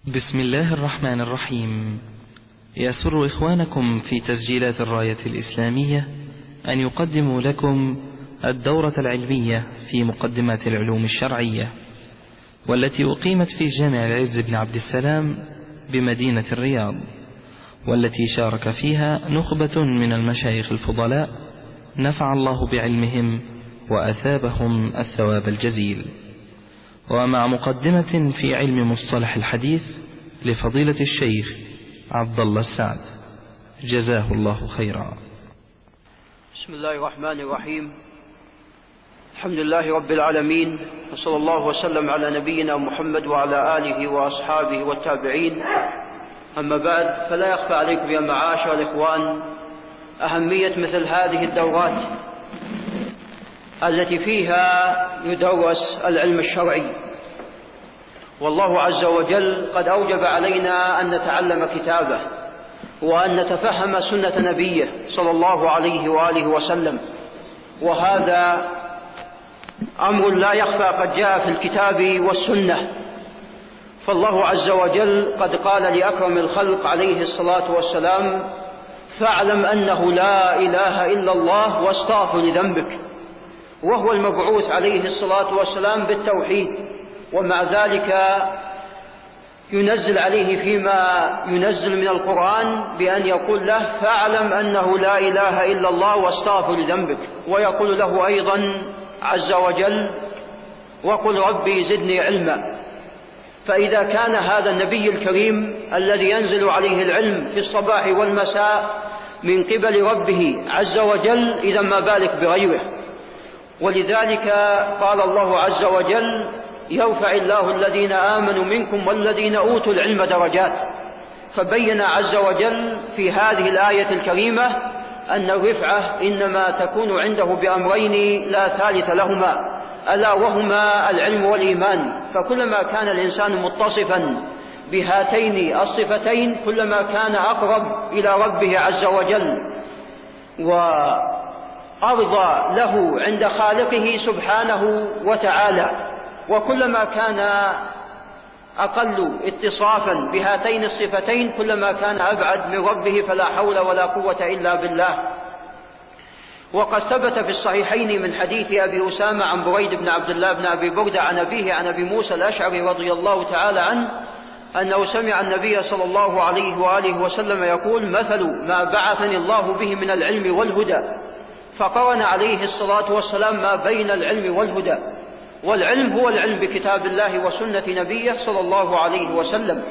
بسم الله الرحمن الرحيم. يسر إخوانكم في تسجيلات الراية الإسلامية أن يقدموا لكم الدورة العلمية في مقدمات العلوم الشرعية، والتي أقيمت في جامع العز بن عبد السلام بمدينة الرياض، والتي شارك فيها نخبة من المشايخ الفضلاء نفع الله بعلمهم وأثابهم الثواب الجزيل، ومع مقدمة في علم مصطلح الحديث لفضيلة الشيخ عبد الله السعد، جزاه الله خيرا. بسم الله الرحمن الرحيم. الحمد لله رب العالمين، وصلى الله وسلم على نبينا محمد وعلى آله وأصحابه والتابعين. أما بعد، فلا يخفى عليكم يا معاشر الإخوان أهمية مثل هذه الدورات التي فيها يدرس العلم الشرعي. والله عز وجل قد أوجب علينا أن نتعلم كتابه وأن نتفهم سنة نبيه صلى الله عليه وآله وسلم، وهذا أمر لا يخفى، قد جاء في الكتاب والسنة. فالله عز وجل قد قال لأكرم الخلق عليه الصلاة والسلام: فاعلم أنه لا إله إلا الله واستغفر لذنبك. وهو المبعوث عليه الصلاة والسلام بالتوحيد، ومع ذلك ينزل عليه فيما ينزل من القرآن بأن يقول له: فاعلم أنه لا إله إلا الله واستغفر لذنبك. ويقول له أيضا عز وجل: وقل ربي زدني علما. فإذا كان هذا النبي الكريم الذي ينزل عليه العلم في الصباح والمساء من قبل ربه عز وجل، إذا ما بالك بغيره. ولذلك قال الله عز وجل: يرفع الله الذين آمنوا منكم والذين أوتوا العلم درجات. فبين عز وجل في هذه الآية الكريمة أن الرفعة إنما تكون عنده بأمرين لا ثالث لهما، ألا وهما العلم والإيمان. فكلما كان الإنسان متصفا بهاتين الصفتين كلما كان أقرب إلى ربه عز وجل وأرضى له عند خالقه سبحانه وتعالى. وكلما كان أقل اتصافا بهاتين الصفتين كلما كان أبعد من ربه، فلا حول ولا قوة إلا بالله. وقد ثبت في الصحيحين من حديث أبي أسامة عن بريد بن عبد الله بن أبي بردة عن أبيه عن أبي موسى الأشعري رضي الله تعالى عنه أنه سمع النبي صلى الله عليه وآله وسلم يقول: مثل ما بعثني الله به من العلم والهدى. فقرن عليه الصلاة والسلام ما بين العلم والهدى. والعلم هو العلم بكتاب الله وسنة نبيه صلى الله عليه وسلم،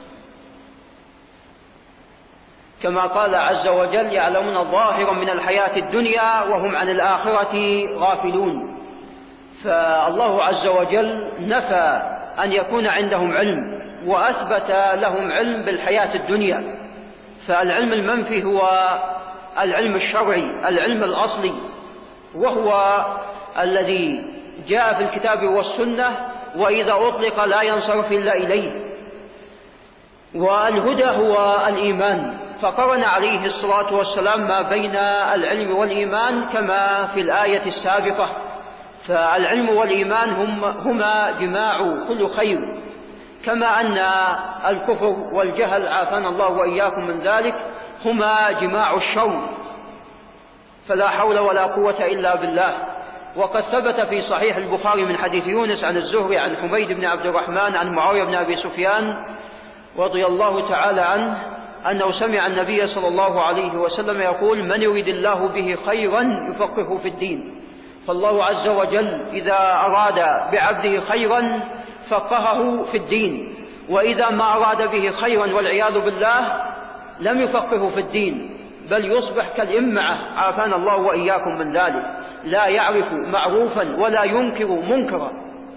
كما قال عز وجل: يعلمون ظاهرا من الحياة الدنيا وهم عن الآخرة غافلون. فالله عز وجل نفى أن يكون عندهم علم وأثبت لهم علم بالحياة الدنيا. فالعلم المنفي هو العلم الشرعي، العلم الأصلي، وهو الذي جاء في الكتاب والسنة، وإذا أطلق لا ينصرف إلا إليه. والهدى هو الإيمان، فقرن عليه الصلاة والسلام ما بين العلم والإيمان كما في الآية السابقة. فالعلم والإيمان هما جماع كل خير، كما أن الكفر والجهل عافانا الله وإياكم من ذلك هما جماع الشر. فلا حول ولا قوة إلا بالله. وقد ثبت في صحيح البخاري من حديث يونس عن الزهري عن حميد بن عبد الرحمن عن معاوية بن أبي سفيان رضي الله تعالى عنه أنه سمع النبي صلى الله عليه وسلم يقول: من يريد الله به خيرا يفقهه في الدين. فالله عز وجل إذا أراد بعبده خيرا فقهه في الدين، وإذا ما أراد به خيرا والعياذ بالله لم يفقهه في الدين، بل يصبح كالإمعة عافانا الله وإياكم من ذلك، لا يعرف معروفا ولا ينكر منكرا.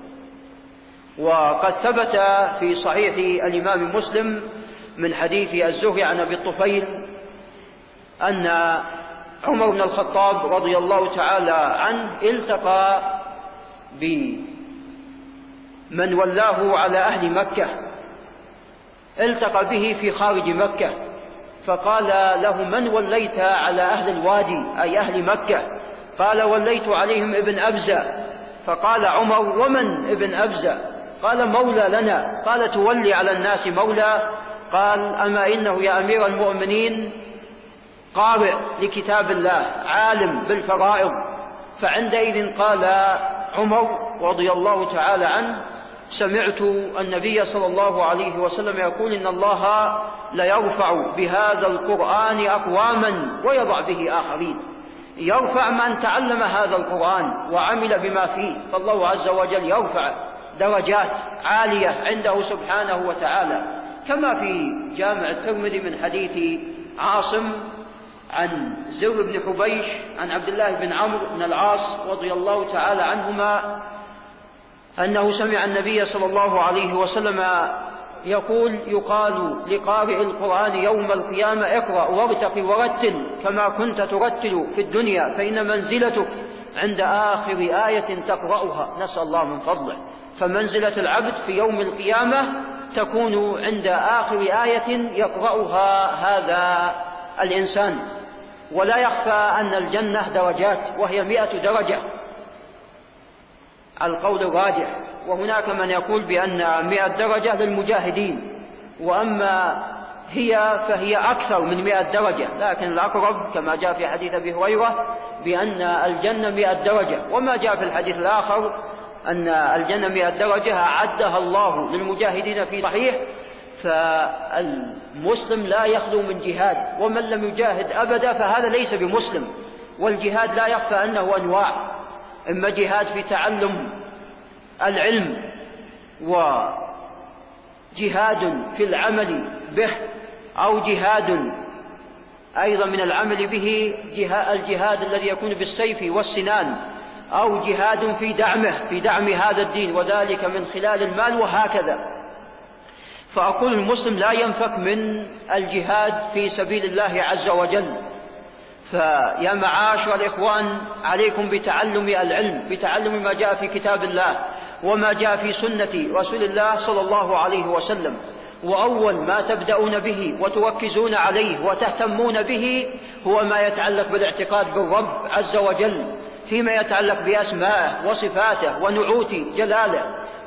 وقد ثبت في صحيح الإمام مسلم من حديث الزهري عن أبي الطفيل أن عمر بن الخطاب رضي الله تعالى عنه التقى بمن ولاه على أهل مكة، التقى به في خارج مكة، فقال له: من وليت على أهل الوادي أي أهل مكة؟ قال: وليت عليهم ابن أبزة. فقال عمر: ومن ابن أبزة؟ قال مولى لنا. قال تولي على الناس مولى؟ قال أما إنه يا أمير المؤمنين قارئ لكتاب الله عالم بالفرائض. فعندئذ قال عمر رضي الله تعالى عنه سمعت النبي صلى الله عليه وسلم يقول إن الله ليرفع بهذا القرآن أقواما ويضع به آخرين. يرفع من تعلم هذا القرآن وعمل بما فيه، فالله عز وجل يرفع درجات عالية عنده سبحانه وتعالى، كما في جامع الترمذي من حديث عاصم عن زر بن حبيش عن عبد الله بن عمرو بن العاص رضي الله تعالى عنهما أنه سمع النبي صلى الله عليه وسلم يقول يقال لقارئ القرآن يوم القيامة اقرأ وارتق ورتل كما كنت ترتل في الدنيا فإن منزلتك عند آخر آية تقرأها. نسأل الله من فضله. فمنزلة العبد في يوم القيامة تكون عند آخر آية يقرأها هذا الإنسان. ولا يخفى أن الجنة درجات وهي 100 درجة القول الراجح، وهناك من يقول بأن 100 درجة للمجاهدين، وأما فهي أكثر من 100 درجة، لكن الأقرب كما جاء في حديث أبي هريرة بأن الجنة 100 درجة، وما جاء في الحديث الآخر أن الجنة 100 درجة أعدها الله للمجاهدين في صحيح. فالمسلم لا يخلو من جهاد، ومن لم يجاهد أبدا فهذا ليس بمسلم. والجهاد لا يخفى أنه أنواع، إما جهاد في تعلم العلم، وجهاد في العمل به، أو جهاد أيضا من العمل به الجهاد الذي يكون بالسيف والسنان، أو جهاد في دعم هذا الدين وذلك من خلال المال، وهكذا. فأقول المسلم لا ينفك من الجهاد في سبيل الله عز وجل. فيا معاشر الإخوان عليكم بتعلم العلم، بتعلم ما جاء في كتاب الله وما جاء في سنة رسول الله صلى الله عليه وسلم. وأول ما تبدأون به وتركزون عليه وتهتمون به هو ما يتعلق بالاعتقاد بالرب عز وجل، فيما يتعلق بأسمائه وصفاته ونعوت جلاله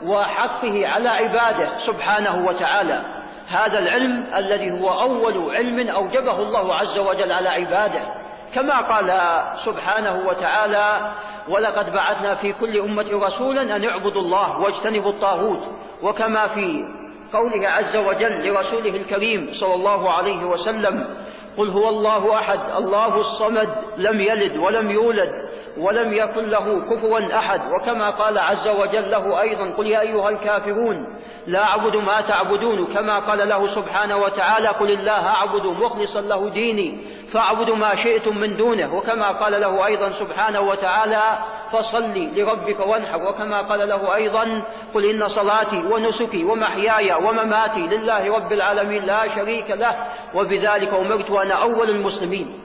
وحقه على عباده سبحانه وتعالى. هذا العلم الذي هو أول علم أوجبه الله عز وجل على عباده، كما قال سبحانه وتعالى ولقد بعثنا في كل أمة رسولا أن اعبدوا الله واجتنبوا الطاغوت، وكما في قوله عز وجل لرسوله الكريم صلى الله عليه وسلم قل هو الله أحد الله الصمد لم يلد ولم يولد ولم يكن له كفوا أحد، وكما قال عز وجل له أيضا قل يا أيها الكافرون لا أعبد ما تعبدون، كما قال له سبحانه وتعالى قل الله أعبد مخلصا له ديني فاعبدوا ما شئتم من دونه، وكما قال له أيضا سبحانه وتعالى فصل لربك وانحر، وكما قال له أيضا قل إن صلاتي ونسكي ومحياي ومماتي لله رب العالمين لا شريك له وبذلك أمرت وأنا أول المسلمين.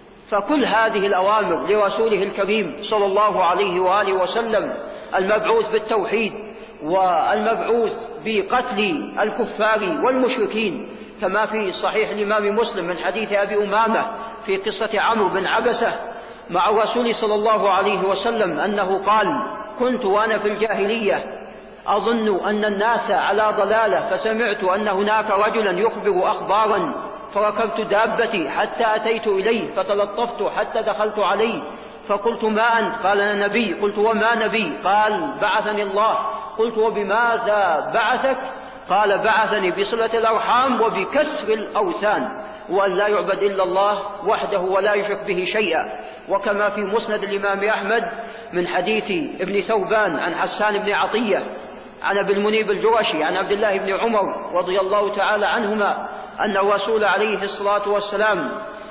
فكل هذه الأوامر لرسوله الكريم صلى الله عليه وآله وسلم المبعوث بالتوحيد والمبعوث بقتل الكفار والمشركين، كما في صحيح الإمام مسلم من حديث أبي أمامة في قصة عمرو بن عبسة مع الرسول صلى الله عليه وسلم أنه قال كنت وأنا في الجاهلية أظن أن الناس على ضلالة، فسمعت أن هناك رجلا يخبر أخبارا فركبت دابتي حتى أتيت إليه فتلطفت حتى دخلت عليه فقلت ما أنت؟ قال أنا نبي. قلت وما نبي؟ قال بعثني الله. قلت وبماذا بعثك؟ قال بعثني بصلة الأرحام وبكسر الأوثان وأن لا يعبد إلا الله وحده ولا يشرك به شيئا. وكما في مسند الإمام أحمد من حديث ابن ثوبان عن حسان بن عطية عن أبي المنيب الجرشي عن عبد الله بن عمر رضي الله تعالى عنهما أن الرسول عليه الصلاة والسلام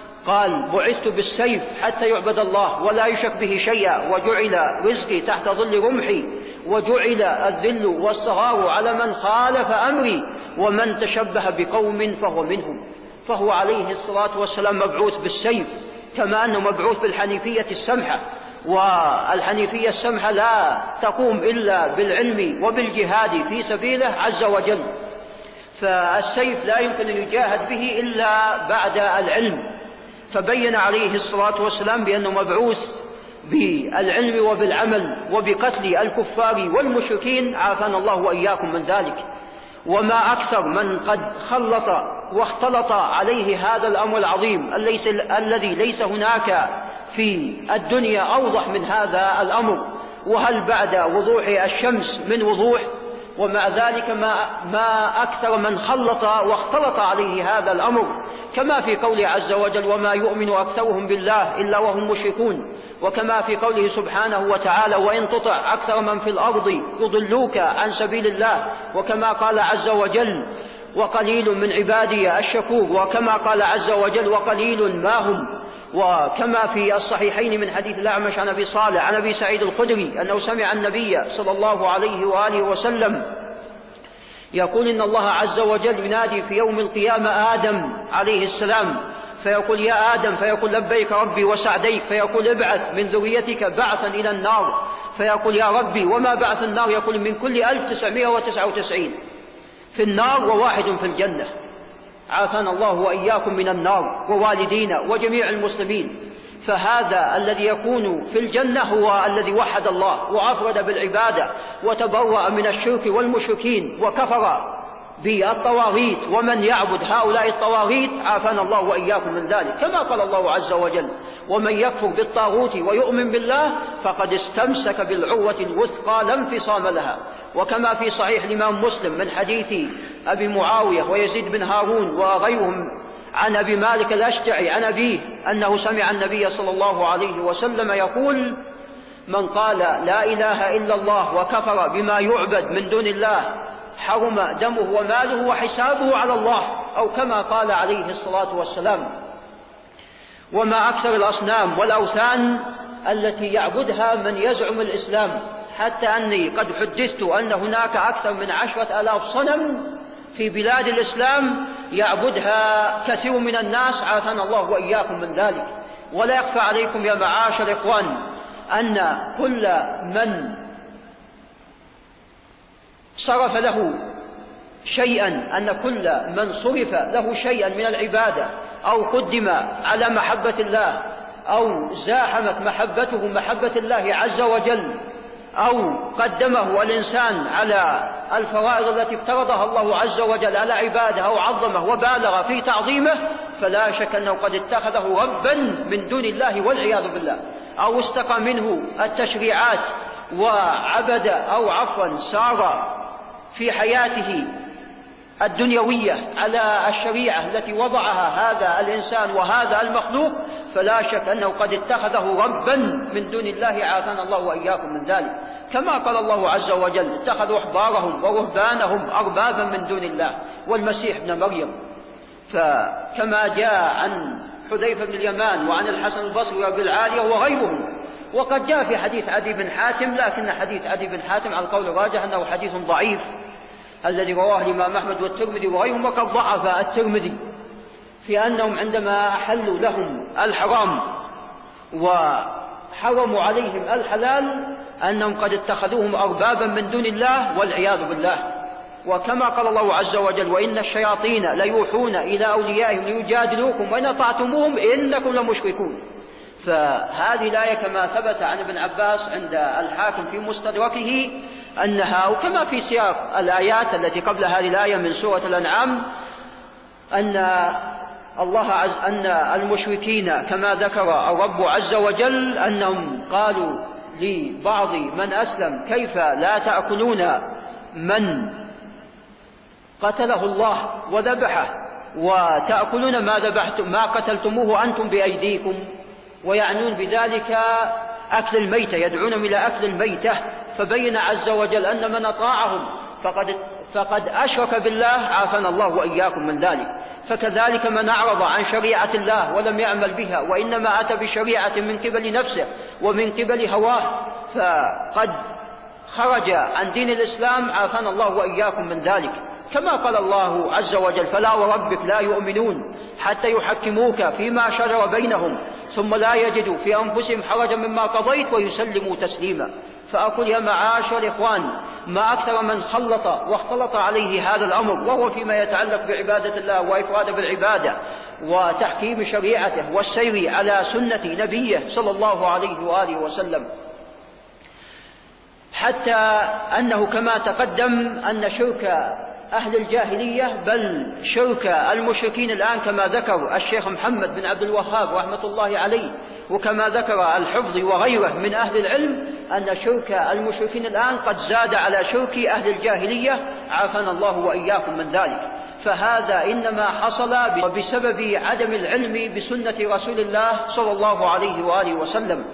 قال بعثت بالسيف حتى يعبد الله ولا يشرك به شيئا، وجعل رزقي تحت ظل رمحي، وجعل الذل والصغار على من خالف أمري، ومن تشبه بقوم فهو منهم. فهو عليه الصلاة والسلام مبعوث بالسيف، كما أنه مبعوث بالحنيفية السمحة، والحنيفية السمحة لا تقوم إلا بالعلم وبالجهاد في سبيله عز وجل. فالسيف لا يمكن أن يجاهد به إلا بعد العلم. فبين عليه الصلاة والسلام بأنه مبعوث بالعلم وبالعمل وبقتل الكفار والمشركين، عافانا الله وإياكم من ذلك. وما أكثر من قد خلط واختلط عليه هذا الأمر العظيم الذي ليس هناك في الدنيا أوضح من هذا الأمر، وهل بعد وضوح الشمس من وضوح؟ ومع ذلك ما أكثر من خلط واختلط عليه هذا الأمر، كما في قوله عز وجل: وما يؤمن أكثرهم بالله إلا وهم مشركون، وكما في قوله سبحانه وتعالى: وإن تطع أكثر من في الأرض يضلوك عن سبيل الله، وكما قال عز وجل: وقليل من عبادي الشكور، وكما قال عز وجل: وقليل ما هم. وكما في الصحيحين من حديث الأعمش عن أبي صالح عن أبي سعيد الخدري أنه سمع النبي صلى الله عليه وآله وسلم يقول: إن الله عز وجل ينادي في يوم القيامة آدم عليه السلام فيقول: يا آدم، فيقول: لبيك ربي وسعديك، فيقول: ابعث من ذريتك بعثا إلى النار، فيقول: يا ربي وما بعث النار؟ يقول: من كل 1999 في النار وواحد في الجنة. عافانا الله وإياكم من النار ووالدينا وجميع المسلمين. فهذا الذي يكون في الجنة هو الذي وحد الله وأفرد بالعبادة وتبرأ من الشرك والمشركين وكفر بالطواغيت ومن يعبد هؤلاء الطواغيت، عافانا الله وإياكم من ذلك. كما قال الله عز وجل: ومن يكفر بالطاغوت ويؤمن بالله فقد استمسك بالعروة الوثقى لا انفصام لها. وكما في صحيح الإمام مسلم من حديث أبي معاوية ويزيد بن هارون وغيرهم عن أبي مالك الأشجعي عن أبيه أنه سمع النبي صلى الله عليه وسلم يقول: من قال لا إله إلا الله وكفر بما يعبد من دون الله حرم دمه وماله وحسابه على الله، أو كما قال عليه الصلاة والسلام. وما أكثر الأصنام والأوثان التي يعبدها من يزعم الإسلام، حتى أني قد حدثت أن هناك أكثر من 10,000 صنم في بلاد الإسلام يعبدها كثير من الناس، عافانا الله وإياكم من ذلك. ولا يخفى عليكم يا معاشر الإخوان أن كل من صرف له شيئا، أن كل من صرف له شيئا من العبادة أو قدم على محبة الله أو زاحمت محبته محبة الله عز وجل أو قدمه الإنسان على الفرائض التي افترضها الله عز وجل على عباده أو عظمه وبالغ في تعظيمه، فلا شك أنه قد اتخذه ربا من دون الله والعياذ بالله، أو استقى منه التشريعات وعبد أو عفوا سار في حياته الدنيوية على الشريعة التي وضعها هذا الإنسان وهذا المخلوق، فلا شك أنه قد اتخذه ربا من دون الله، عافانا الله وإياكم من ذلك. كما قال الله عز وجل: اتخذوا أحبارهم ورهبانهم أربابا من دون الله والمسيح ابن مريم. فكما جاء عن حذيفة بن اليمان وعن الحسن البصري وابن العالية وغيرهم، وقد جاء في حديث عدي بن حاتم، لكن حديث عدي بن حاتم على القول الراجح أنه حديث ضعيف الذي رواه الإمام أحمد والترمذي وغيرهم، وقد ضعف الترمذي في أنهم عندما أحلوا لهم الحرام وحرموا عليهم الحلال أنهم قد اتخذوهم أربابا من دون الله والعياذ بالله. وكما قال الله عز وجل: وإن الشياطين ليوحون إلى أوليائهم ليجادلوكم وإن أطعتموهم إنكم لمشركون. فهذه الآية كما ثبت عن ابن عباس عند الحاكم في مستدركه أنها، وكما في سياق الآيات التي قبل هذه الآية من سورة الأنعام، أن المشركين كما ذكر الرب عز وجل أنهم قالوا لبعض من أسلم: كيف لا تأكلون من قتله الله وذبحه وتأكلون ما قتلتموه أنتم بأيديكم؟ ويعنون بذلك أكل الميتة، يدعون إلى أكل الميتة. فبين عز وجل أن من أطاعهم فقد أشرك بالله، عافانا الله وإياكم من ذلك. فكذلك من أعرض عن شريعة الله ولم يعمل بها وإنما أتى بشريعة من قبل نفسه ومن قبل هواه فقد خرج عن دين الإسلام، عافانا الله وإياكم من ذلك. كما قال الله عز وجل: فلا وربك لا يؤمنون حتى يحكموك فيما شجر بينهم ثم لا يجدوا في أنفسهم حرجا مما قضيت ويسلموا تسليما. فأقول يا معاشر الإخوان: ما أكثر من خلط واختلط عليه هذا الأمر، وهو فيما يتعلق بعبادة الله وإفراد بالعبادة وتحكيم شريعته والسير على سنة نبيه صلى الله عليه وآله وسلم، حتى أنه كما تقدم أن شرك أهل الجاهلية بل شرك المشركين الآن كما ذكر الشيخ محمد بن عبد الوهاب رحمة الله عليه، وكما ذكر الحفظي وغيره من أهل العلم، أن شرك المشركين الآن قد زاد على شرك أهل الجاهلية، عافانا الله وإياكم من ذلك. فهذا إنما حصل بسبب عدم العلم بسنة رسول الله صلى الله عليه وآله وسلم.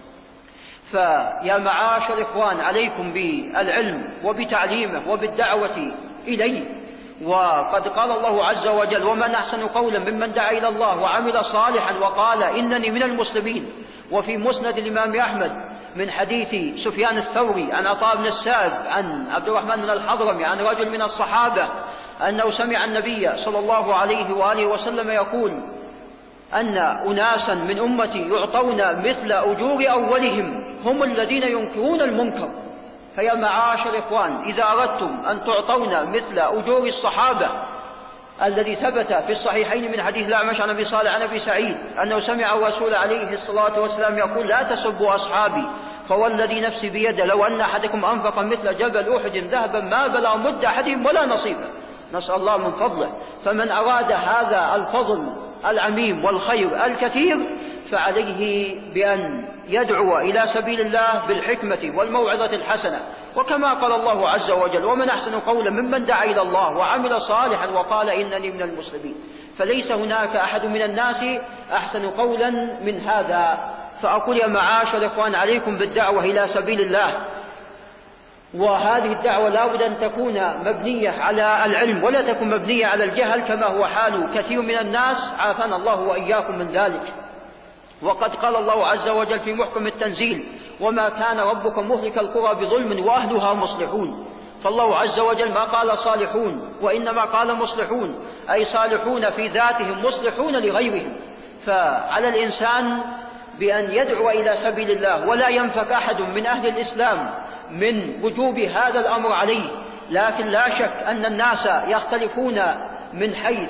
فيا معاشر الإخوان، عليكم بالعلم وبتعليمه وبالدعوة إليه. وقد قال الله عز وجل: ومن أحسن قولا ممن دعا إلى الله وعمل صالحا وقال إنني من المسلمين. وفي مسند الإمام أحمد من حديث سفيان الثوري عن عطاء بن السائب عن عبد الرحمن بن الحضرمي عن رجل من الصحابة أنه سمع النبي صلى الله عليه وآله وسلم يقول أن أناسا من أمتي يعطون مثل أجور أولهم هم الذين ينكرون المنكر. فيا معاشر الإخوان، إذا أردتم أن تعطون مثل أجور الصحابة الذي ثبت في الصحيحين من حديث الأعمش عن أبي صالح عن أبي سعيد أنه سمع الرسول عليه الصلاة والسلام يقول: لا تسبوا أصحابي فوالذي نفسي بيده لو أن أحدكم أنفق مثل جبل أحد ذهبا ما بلغ مد أحدهم ولا نصيبه. نسأل الله من فضله. فمن أراد هذا الفضل العميم والخير الكثير فعليه بأن يدعو إلى سبيل الله بالحكمة والموعظة الحسنة، وكما قال الله عز وجل: ومن أحسن قولا ممن دعا إلى الله وعمل صالحا وقال إنني من المسلمين. فليس هناك أحد من الناس أحسن قولا من هذا. فأقول يا معاشر الإخوان، عليكم بالدعوة إلى سبيل الله، وهذه الدعوة لا بد أن تكون مبنية على العلم ولا تكون مبنية على الجهل كما هو حال كثير من الناس، عافانا الله وإياكم من ذلك. وقد قال الله عز وجل في محكم التنزيل: وما كان ربك مهلك القرى بظلم وأهلها مصلحون. فالله عز وجل ما قال صالحون وإنما قال مصلحون، أي صالحون في ذاتهم مصلحون لغيرهم. فعلى الإنسان بأن يدعو إلى سبيل الله، ولا ينفك أحد من أهل الإسلام من وجوب هذا الأمر عليه، لكن لا شك أن الناس يختلفون من حيث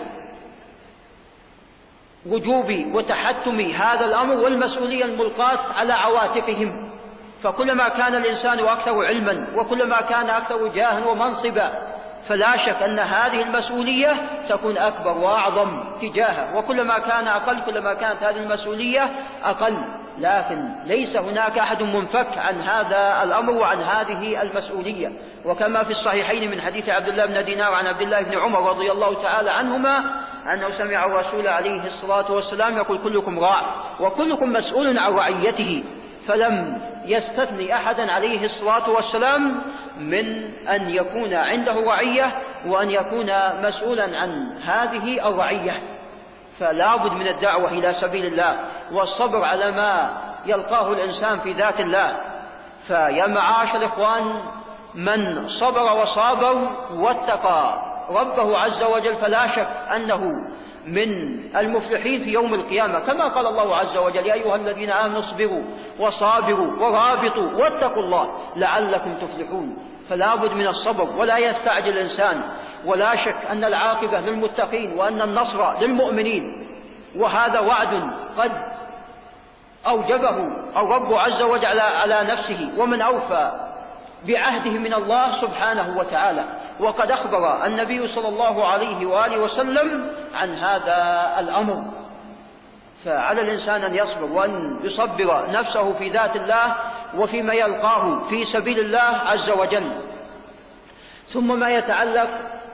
وجوب وتحتم هذا الأمر والمسؤولية الملقاة على عواتقهم. فكلما كان الإنسان أكثر علما وكلما كان أكثر جاها ومنصبا فلا شك أن هذه المسؤولية تكون أكبر وأعظم تجاهه، وكلما كان أقل كلما كانت هذه المسؤولية أقل. لكن ليس هناك أحد منفك عن هذا الأمر وعن هذه المسؤولية. وكما في الصحيحين من حديث عبد الله بن دينار عن عبد الله بن عمر رضي الله تعالى عنهما أنه سمع الرسول عليه الصلاة والسلام يقول: كلكم راع وكلكم مسؤول عن رعيته. فلم يستثني أحدا عليه الصلاة والسلام من أن يكون عنده رعية وأن يكون مسؤولا عن هذه الرعية. فلا بد من الدعوة إلى سبيل الله والصبر على ما يلقاه الإنسان في ذات الله. فيا معاشر الإخوان، من صبر وصابر واتقى ربه عز وجل فلا شك أنه من المفلحين في يوم القيامة، كما قال الله عز وجل: يا أيها الذين آمنوا اصبروا وصابروا ورابطوا واتقوا الله لعلكم تفلحون. فلا بد من الصبر ولا يستعجل الإنسان، ولا شك أن العاقبة للمتقين وأن النصر للمؤمنين، وهذا وعد قد أوجبه الرب عز وجل على نفسه، ومن أوفى بعهده من الله سبحانه وتعالى. وقد أخبر النبي صلى الله عليه وآله وسلم عن هذا الأمر. فعلى الإنسان أن يصبر وأن يصبر نفسه في ذات الله وفيما يلقاه في سبيل الله عز وجل. ثم ما يتعلق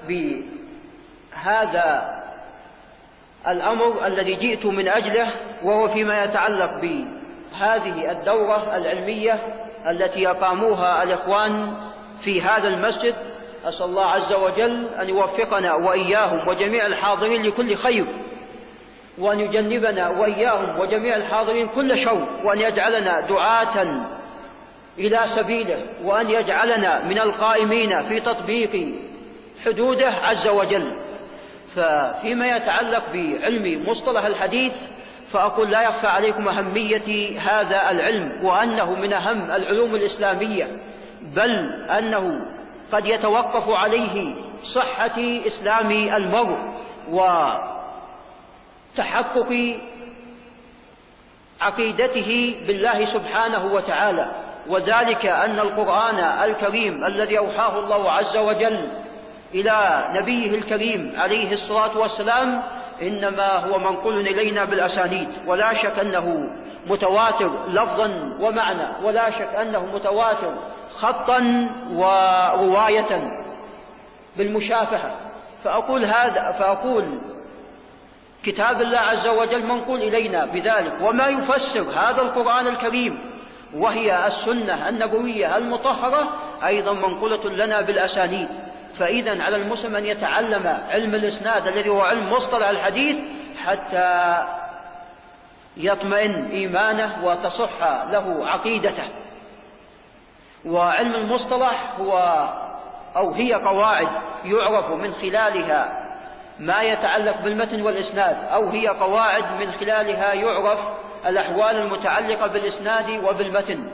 بهذا الأمر الذي جئت من أجله، وهو فيما يتعلق بهذه الدورة العلمية التي يقاموها الإخوان في هذا المسجد. أسأل الله عز وجل أن يوفقنا وإياهم وجميع الحاضرين لكل خير، وأن يجنبنا وإياهم وجميع الحاضرين كل شر، وأن يجعلنا دعاة إلى سبيله، وأن يجعلنا من القائمين في تطبيق حدوده عز وجل. ففيما يتعلق بعلم مصطلح الحديث فأقول لا يخفى عليكم أهمية هذا العلم، وأنه من أهم العلوم الإسلامية، بل أنه قد يتوقف عليه صحة إسلام المرء تحقق عقيدته بالله سبحانه وتعالى، وذلك أن القرآن الكريم الذي أوحاه الله عز وجل إلى نبيه الكريم عليه الصلاة والسلام إنما هو منقول إلينا بالأسانيد، ولا شك أنه متواتر لفظا ومعنى، ولا شك أنه متواتر خطا ورواية بالمشافهة. فأقول كتاب الله عز وجل منقول إلينا بذلك، وما يفسر هذا القرآن الكريم وهي السنة النبوية المطهرة أيضا منقولة لنا بالأسانيد. فإذا على المسلم أن يتعلم علم الإسناد الذي هو علم مصطلح الحديث حتى يطمئن إيمانه وتصح له عقيدته. وعلم المصطلح هي قواعد يعرف من خلالها ما يتعلق بالمتن والإسناد، أو هي قواعد من خلالها يعرف الأحوال المتعلقة بالإسناد وبالمتن.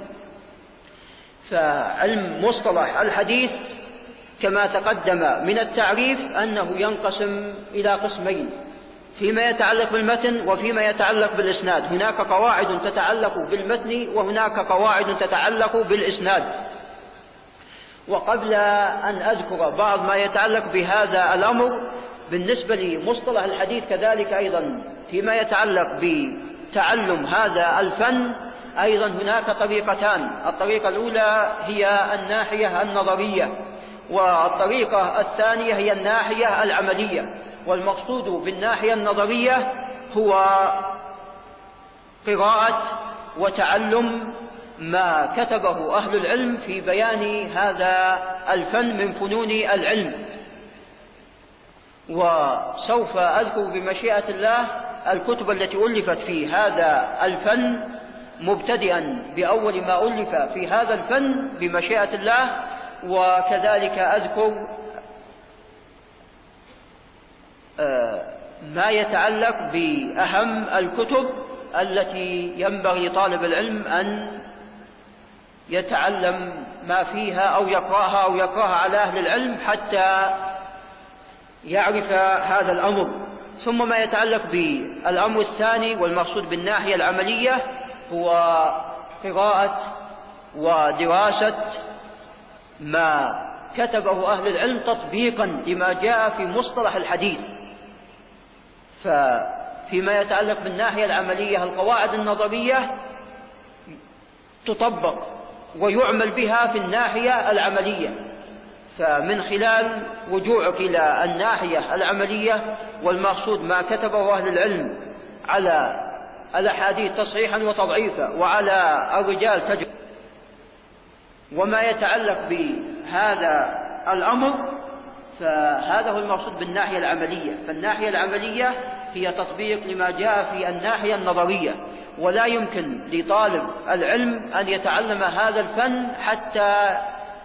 فعلم مصطلح الحديث كما تقدم من التعريف أنه ينقسم إلى قسمين فيما يتعلق بالمتن وفيما يتعلق بالإسناد. هناك قواعد تتعلق بالمتن وهناك قواعد تتعلق بالإسناد. وقبل أن أذكر بعض ما يتعلق بهذا الأمر بالنسبة لمصطلح الحديث كذلك أيضا فيما يتعلق بتعلم هذا الفن أيضا هناك طريقتان. الطريقة الأولى هي الناحية النظرية، والطريقة الثانية هي الناحية العملية. والمقصود بالناحية النظرية هو قراءة وتعلم ما كتبه أهل العلم في بيان هذا الفن من فنون العلم. وسوف أذكر بمشيئة الله الكتب التي ألفت في هذا الفن مبتدئا بأول ما ألف في هذا الفن بمشيئة الله، وكذلك أذكر ما يتعلق بأهم الكتب التي ينبغي طالب العلم أن يتعلم ما فيها أو يقرأها على أهل العلم حتى يعرف هذا الأمر. ثم ما يتعلق بالأمر الثاني والمقصود بالناحية العملية هو قراءة ودراسة ما كتبه أهل العلم تطبيقا لما جاء في مصطلح الحديث. فيما يتعلق بالناحية العملية القواعد النظرية تطبق ويعمل بها في الناحية العملية. فمن خلال رجوعك إلى الناحية العملية والمقصود ما كتبه أهل العلم على الأحاديث تصحيحا وتضعيفا وعلى الرجال تجربة وما يتعلق بهذا الأمر، فهذا هو المقصود بالناحية العملية. فالناحية العملية هي تطبيق لما جاء في الناحية النظرية، ولا يمكن لطالب العلم أن يتعلم هذا الفن حتى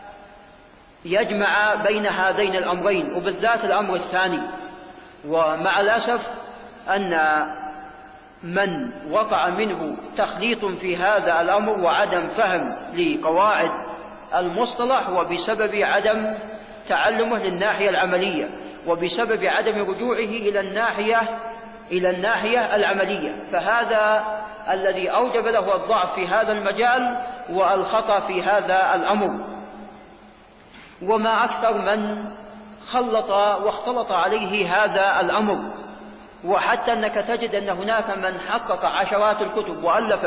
يجمع بين هذين الأمرين، وبالذات الأمر الثاني. ومع الأسف أن من وقع منه تخليط في هذا الأمر وعدم فهم لقواعد المصطلح وبسبب عدم تعلمه للناحية العملية، وبسبب عدم رجوعه إلى الناحية العملية. فهذا الذي أوجب له الضعف في هذا المجال والخطأ في هذا الأمر. وما أكثر من خلط واختلط عليه هذا الأمر، وحتى أنك تجد أن هناك من حقق عشرات الكتب وألف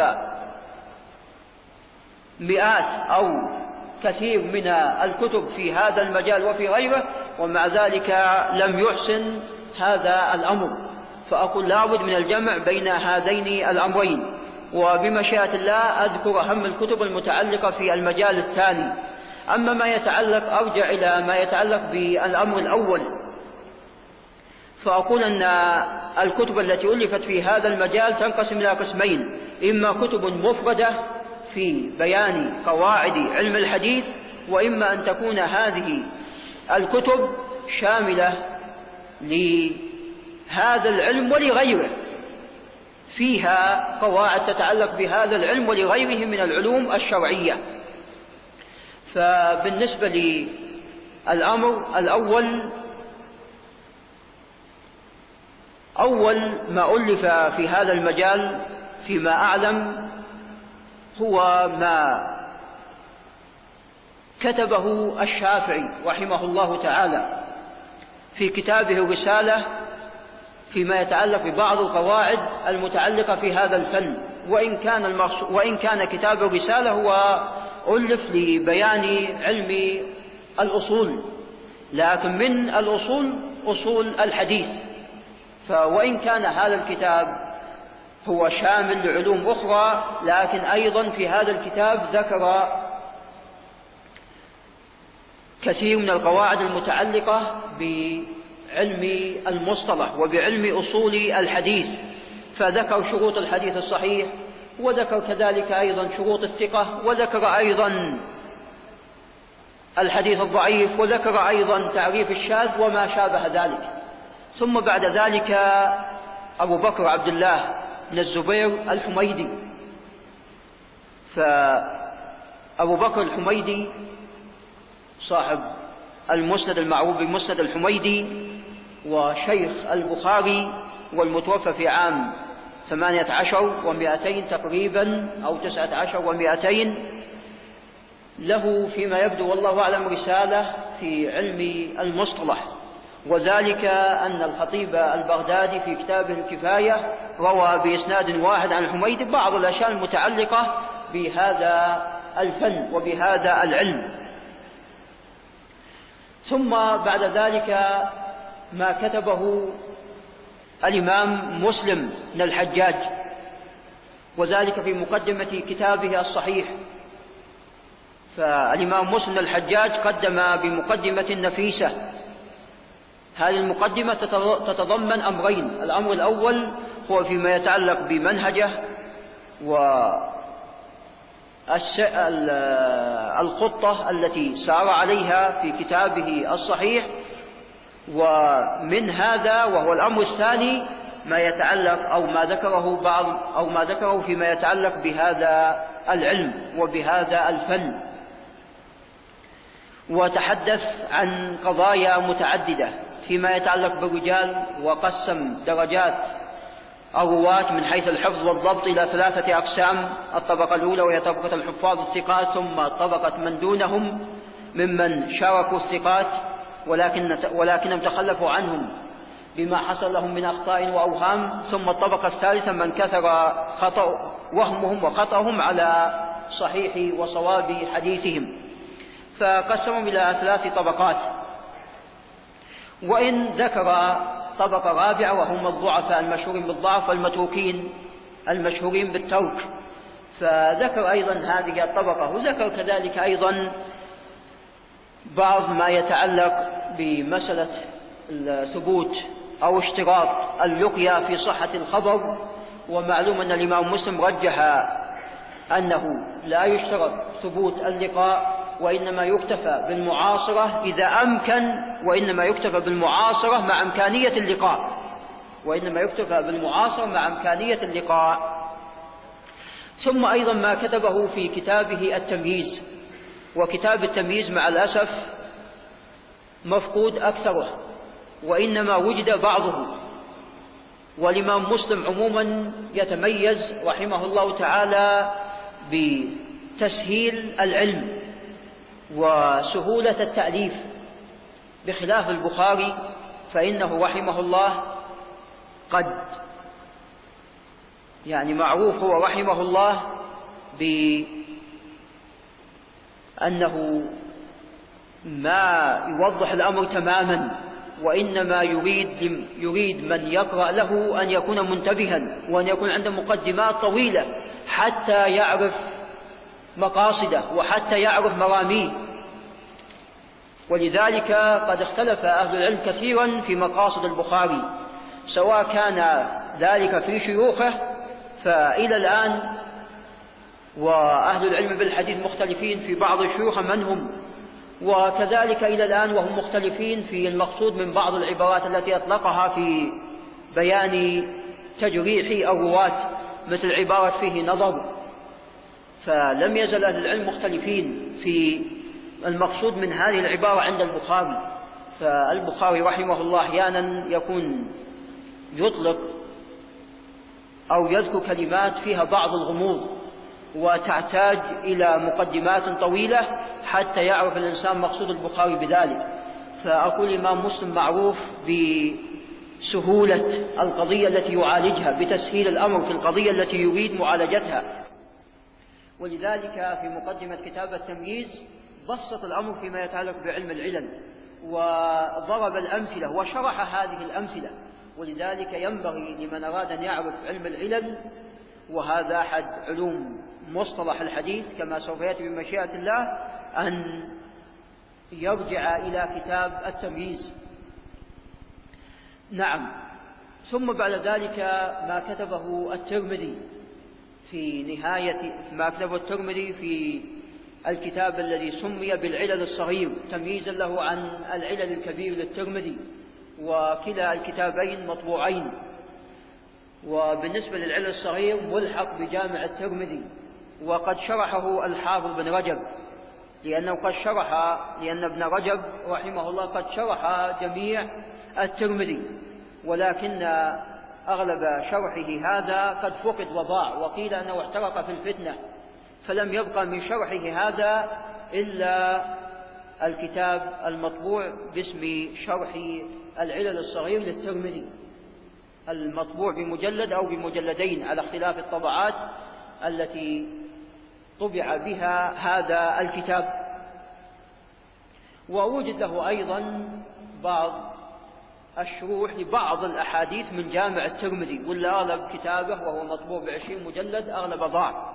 مئات أو كثير من الكتب في هذا المجال وفي غيره، ومع ذلك لم يحسن هذا الأمر. فأقول لابد من الجمع بين هذين الأمرين. وبمشيئة الله أذكر أهم الكتب المتعلقة في المجال الثاني. أما ما يتعلق أرجع إلى ما يتعلق بالأمر الأول، فأقول أن الكتب التي ألفت في هذا المجال تنقسم إلى قسمين: إما كتب مفردة في بيان قواعد علم الحديث، وإما أن تكون هذه الكتب شاملة لهذا العلم ولغيره، فيها قواعد تتعلق بهذا العلم ولغيره من العلوم الشرعية. فبالنسبة للأمر الأول أول ما ألف في هذا المجال فيما أعلم هو ما كتبه الشافعي رحمه الله تعالى في كتابه الرسالة فيما يتعلق ببعض القواعد المتعلقة في هذا الفن، وإن كان كتاب الرسالة هو ألف لبيان علم الأصول، لكن من الأصول أصول الحديث. فوإن كان هذا الكتاب هو شامل لعلوم أخرى، لكن أيضا في هذا الكتاب ذكر كثير من القواعد المتعلقة بعلم المصطلح وبعلم أصول الحديث، فذكر شروط الحديث الصحيح، وذكر كذلك أيضا شروط الثقة، وذكر أيضا الحديث الضعيف، وذكر أيضا تعريف الشاذ وما شابه ذلك. ثم بعد ذلك أبو بكر عبد الله بن الزبير الحميدي، فأبو بكر الحميدي صاحب المسند المعروف بمسند الحميدي وشيخ البخاري، والمتوفى في عام 18 و200 تقريبا أو 19 و200، له فيما يبدو والله أعلم رسالة في علم المصطلح، وذلك أن الخطيب البغدادي في كتابه الكفاية روى بإسناد واحد عن الحميدي بعض الأشياء المتعلقة بهذا الفن وبهذا العلم. ثم بعد ذلك ما كتبه الإمام مسلم بن الحجاج، وذلك في مقدمة كتابه الصحيح. فالإمام مسلم بن الحجاج قدم بمقدمة نفيسة. هذه المقدمة تتضمن أمرين: الأمر الأول هو فيما يتعلق بمنهجه والخطة التي سار عليها في كتابه الصحيح، ومن هذا وهو الأمر الثاني ما يتعلق أو ما ذكره فيما يتعلق بهذا العلم وبهذا الفن، وتحدث عن قضايا متعددة فيما يتعلق بالرجال، وقسم درجات الرواة من حيث الحفظ والضبط إلى 3 أقسام: الطبقة الأولى وهي طبقة الحفاظ الثقات، ثم طبقة من دونهم ممن شاركوا الثقات ولكنهم تخلفوا عنهم بما حصل لهم من أخطاء وأوهام، ثم الطبقة الثالثة من كثر وهمهم وخطأهم على صحيح وصواب حديثهم، فقسمهم إلى 3 طبقات. وإن ذكر طبقة رابعة وهم الضعفاء المشهورين بالضعف والمتروكين المشهورين بالترك، فذكر أيضا هذه الطبقة، وذكر كذلك أيضا بعض ما يتعلق بمسألة ثبوت أو اشتراط اللقيا في صحة الخبر. ومعلوم أن الإمام مسلم رجح أنه لا يشترط ثبوت اللقاء، وإنما يكتفى بالمعاصرة إذا أمكن، وإنما يكتفى بالمعاصرة مع إمكانية اللقاء. ثم أيضا ما كتبه في كتابه التمييز، وكتاب التمييز مع الأسف مفقود أكثره، وإنما وجد بعضه. والإمام مسلم عموما يتميز رحمه الله تعالى بتسهيل العلم وسهولة التأليف، بخلاف البخاري فإنه رحمه الله قد معروف هو رحمه الله بأنه ما يوضح الأمر تماما، وإنما يريد من يقرأ له أن يكون منتبها، وأن يكون عنده مقدمات طويلة حتى يعرف مقاصده وحتى يعرف مراميه. ولذلك قد اختلف أهل العلم كثيرا في مقاصد البخاري، سواء كان ذلك في شيوخه فإلى الآن، وأهل العلم بالحديث مختلفين في بعض الشيوخ من هم، وكذلك إلى الآن وهم مختلفين في المقصود من بعض العبارات التي أطلقها في بيان تجريح الرواة، مثل عبارة فيه نظر. فلم يزل أهل العلم مختلفين في المقصود من هذه العبارة عند البخاري. فالبخاري رحمه الله أحيانا يكون يطلق أو يذكر كلمات فيها بعض الغموض وتحتاج إلى مقدمات طويلة حتى يعرف الإنسان مقصود البخاري بذلك. فأقول الإمام مسلم معروف بسهولة القضية التي يعالجها، بتسهيل الأمر في القضية التي يريد معالجتها، ولذلك في مقدمة كتاب التمييز بسط الأمر فيما يتعلق بعلم العلل وضرب الأمثلة وشرح هذه الأمثلة. ولذلك ينبغي لمن أراد أن يعرف علم العلل، وهذا أحد علوم مصطلح الحديث كما سوف يأتي بمشيئة الله، أن يرجع إلى كتاب التمييز. نعم. ثم بعد ذلك ما كتبه الترمذي في نهاية ما كتبه الترمذي في الكتاب الذي سمي بالعلل الصغير تمييزا له عن العلل الكبير للترمذي، وكلا الكتابين مطبوعين. وبالنسبة للعلل الصغير ملحق بجامع الترمذي، وقد شرحه الحافظ بن رجب، لأن ابن رجب رحمه الله قد شرح جميع الترمذي، ولكن أغلب شرحه هذا قد فقد وضاع، وقيل أنه احترق في الفتنة، فلم يبقى من شرحه هذا إلا الكتاب المطبوع باسم شرح العلل الصغير للترمذي، المطبوع بمجلد أو بمجلدين على اختلاف الطبعات التي طبع بها هذا الكتاب. ووجد له أيضا بعض الشروح لبعض الأحاديث من جامع الترمذي، ولا أغلب كتابه وهو مطبوع ب20 مجلد أغلب ضاع،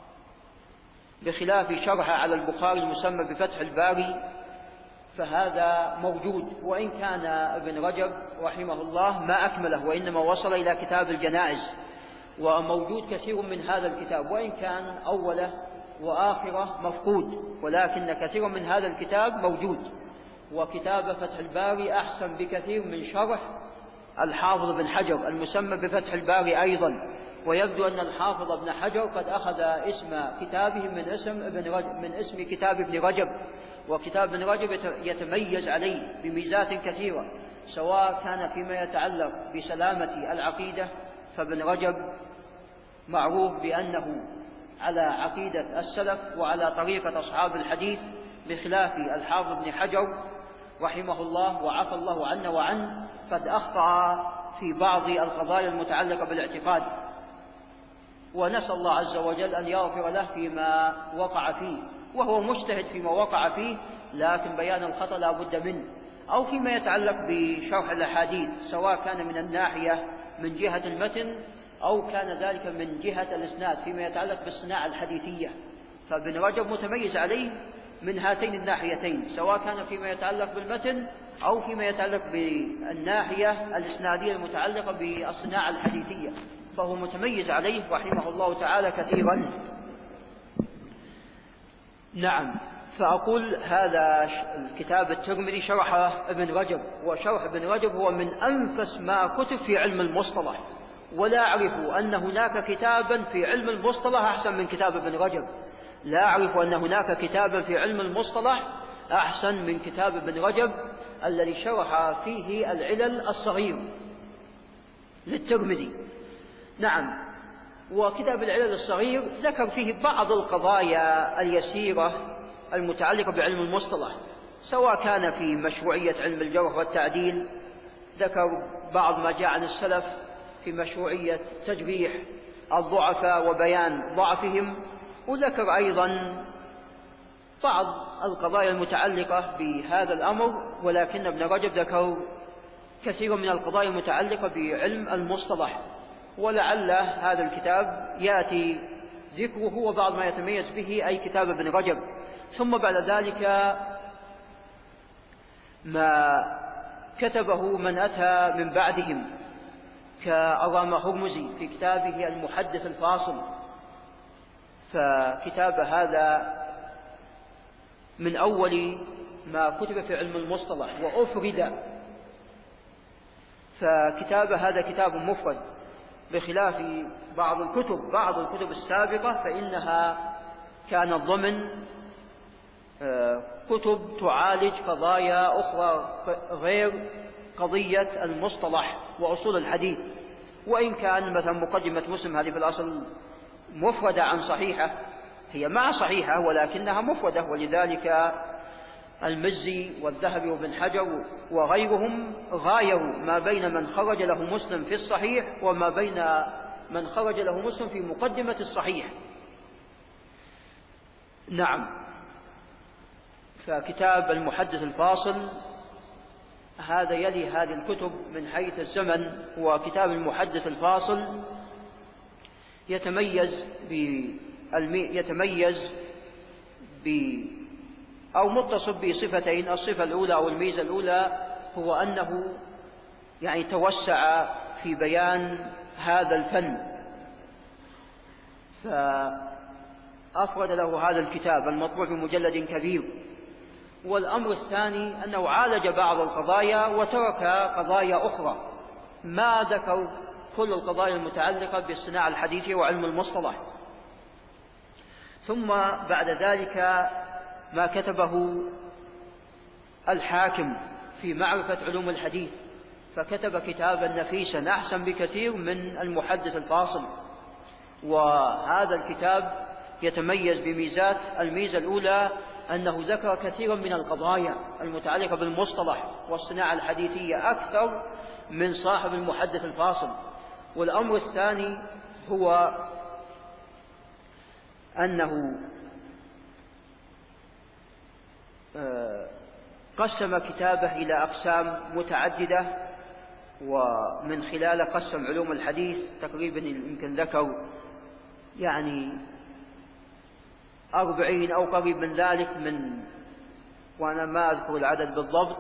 بخلاف شرحه على البخاري المسمى بفتح الباري فهذا موجود، وإن كان ابن رجب رحمه الله ما أكمله وإنما وصل إلى كتاب الجنائز، وموجود كثير من هذا الكتاب، وإن كان أوله وآخره مفقود، ولكن كثير من هذا الكتاب موجود. وكتاب فتح الباري أحسن بكثير من شرح الحافظ بن حجر المسمى بفتح الباري أيضا، ويبدو أن الحافظ ابن حجر قد أخذ اسم كتابه من اسم كتاب ابن رجب، وكتاب ابن رجب يتميز عليه بميزات كثيرة، سواء كان فيما يتعلق بسلامة العقيدة، فابن رجب معروف بأنه على عقيدة السلف وعلى طريقة أصحاب الحديث، بخلاف الحافظ ابن حجر رحمه الله وعفى الله عنا وعنه قد أخطأ في بعض القضايا المتعلقة بالاعتقاد، ونسأل الله عز وجل أن يغفر له فيما وقع فيه، وهو مجتهد فيما وقع فيه، لكن بيان الخطأ لا بد منه، أو فيما يتعلق بشرح الأحاديث، سواء كان من الناحية من جهة المتن أو كان ذلك من جهة الإسناد فيما يتعلق بالصناعة الحديثية، فابن رجب متميز عليه من هاتين الناحيتين، سواء كان فيما يتعلق بالمتن أو فيما يتعلق بالناحية الإسنادية المتعلقة بالصناعة الحديثية، فهو متميز عليه رحمه الله تعالى كثيرا. نعم. فأقول هذا الكتاب الترمذي شرحه ابن رجب، وشرح ابن رجب هو من أنفس ما كتب في علم المصطلح، ولا أعرف أن هناك كتابا في علم المصطلح أحسن من كتاب ابن رجب، لا أعرف أن هناك كتابا في علم المصطلح أحسن من كتاب ابن رجب الذي شرح فيه العلل الصغير للترمذي. نعم. وكتاب العلل الصغير ذكر فيه بعض القضايا اليسيرة المتعلقة بعلم المصطلح، سواء كان في مشروعية علم الجرح والتعديل، ذكر بعض ما جاء عن السلف في مشروعية تجريح الضعفاء وبيان ضعفهم، وذكر أيضا بعض القضايا المتعلقة بهذا الأمر، ولكن ابن رجب ذكر كثير من القضايا المتعلقة بعلم المصطلح، ولعل هذا الكتاب يأتي ذكره وبعض ما يتميز به أي كتاب ابن رجب. ثم بعد ذلك ما كتبه من أتى من بعدهم كأرامة هرمزي في كتابه المحدث الفاصل، فكتاب هذا من أول ما كتب في علم المصطلح وأفرد، فكتاب هذا كتاب مفرد، بخلاف بعض الكتب السابقة فإنها كانت ضمن كتب تعالج قضايا أخرى غير قضية المصطلح وأصول الحديث، وإن كان مثلا مقدمة مسلم هذه في الأصل مفردة عن صحيحة، هي مع صحيحة ولكنها مفردة، ولذلك المزي والذهبي وابن حجر وغيرهم غايروا ما بين من خرج له مسلم في الصحيح وما بين من خرج له مسلم في مقدمة الصحيح. نعم. فكتاب المحدث الفاصل هذا يلي هذه الكتب من حيث الزمن. وكتاب المحدث الفاصل يتميز أو متصف بصفتين. الصفة الأولى أو الميزة الأولى هو أنه يعني توسع في بيان هذا الفن، فأفرد له هذا الكتاب المطبوع بمجلد كبير. والأمر الثاني أنه عالج بعض القضايا وترك قضايا أخرى، ما ذكر كل القضايا المتعلقة بالصناعة الحديثية وعلم المصطلح. ثم بعد ذلك ما كتبه الحاكم في معرفة علوم الحديث، فكتب كتابا نفيسا أحسن بكثير من المحدث الفاصل. وهذا الكتاب يتميز بميزات. الميزة الأولى أنه ذكر كثيرا من القضايا المتعلقة بالمصطلح والصناعة الحديثية أكثر من صاحب المحدث الفاصل. والأمر الثاني هو أنه قسم كتابه إلى أقسام متعددة، ومن خلاله قسم علوم الحديث تقريبا يمكن ذكر يعني 40 أو قريب من ذلك، وأنا ما أذكر العدد بالضبط.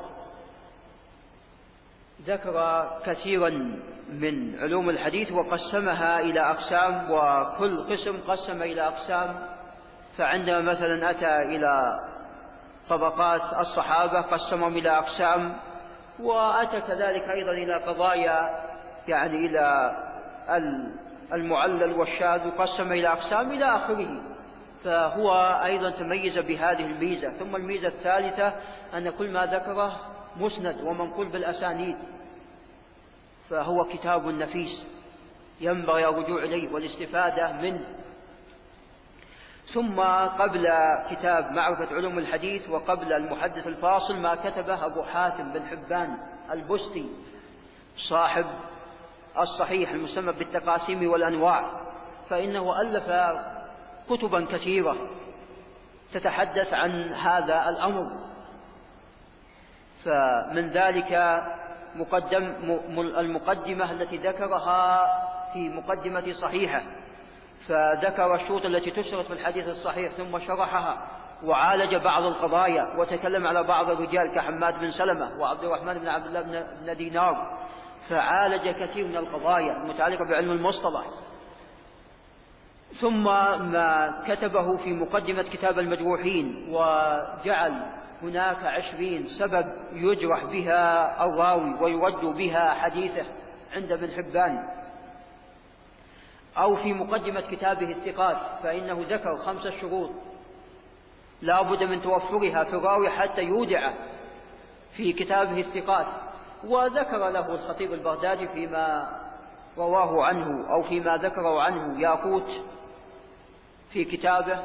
ذكر كثيرا من علوم الحديث وقسمها إلى أقسام، وكل قسم قسم إلى أقسام. فعندما مثلا أتى إلى طبقات الصحابة قسمهم إلى أقسام، وأتى كذلك أيضا إلى قضايا يعني إلى المعلل والشاذ وقسم إلى أقسام إلى آخره. فهو أيضا تميز بهذه الميزة. ثم الميزة الثالثة أن كل ما ذكره مسند ومنقول بالأسانيد، فهو كتاب نفيس ينبغي الرجوع إليه والاستفادة منه. ثم قبل كتاب معرفة علوم الحديث وقبل المحدث الفاصل ما كتبه أبو حاتم بن حبان البستي صاحب الصحيح المسمى بالتقاسيم والأنواع، فإنه ألف كتبا كثيرة تتحدث عن هذا الأمر. فمن ذلك المقدمة التي ذكرها في مقدمة صحيحة، فذكر الشروط التي تشترط في الحديث الصحيح ثم شرحها وعالج بعض القضايا وتكلم على بعض الرجال كحماد بن سلمة وعبد الرحمن بن عبد الله بن دينار، فعالج كثير من القضايا المتعلقة بعلم المصطلح. ثم ما كتبه في مقدمة كتاب المجروحين، وجعل هناك 20 سبب يجرح بها الراوي ويرد بها حديثه عند ابن حبان. أو في مقدمة كتابه الثقات، فإنه ذكر 5 شروط لا بد من توفرها في الراوي حتى يودع في كتابه الثقات. وذكر له الخطيب البغدادي فيما رواه عنه أو فيما ذكره عنه ياقوت في كتابه،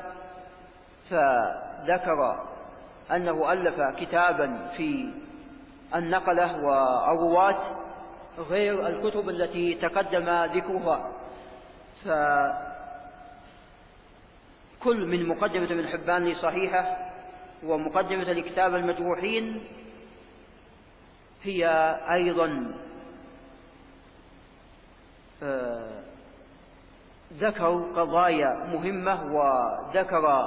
فذكر أنه ألف كتابا في النقلة والرواة غير الكتب التي تقدم ذكرها. فكل من مقدمة ابن حبان لصحيحة ومقدمة لكتاب المجروحين هي أيضا ذكر قضايا مهمة وذكر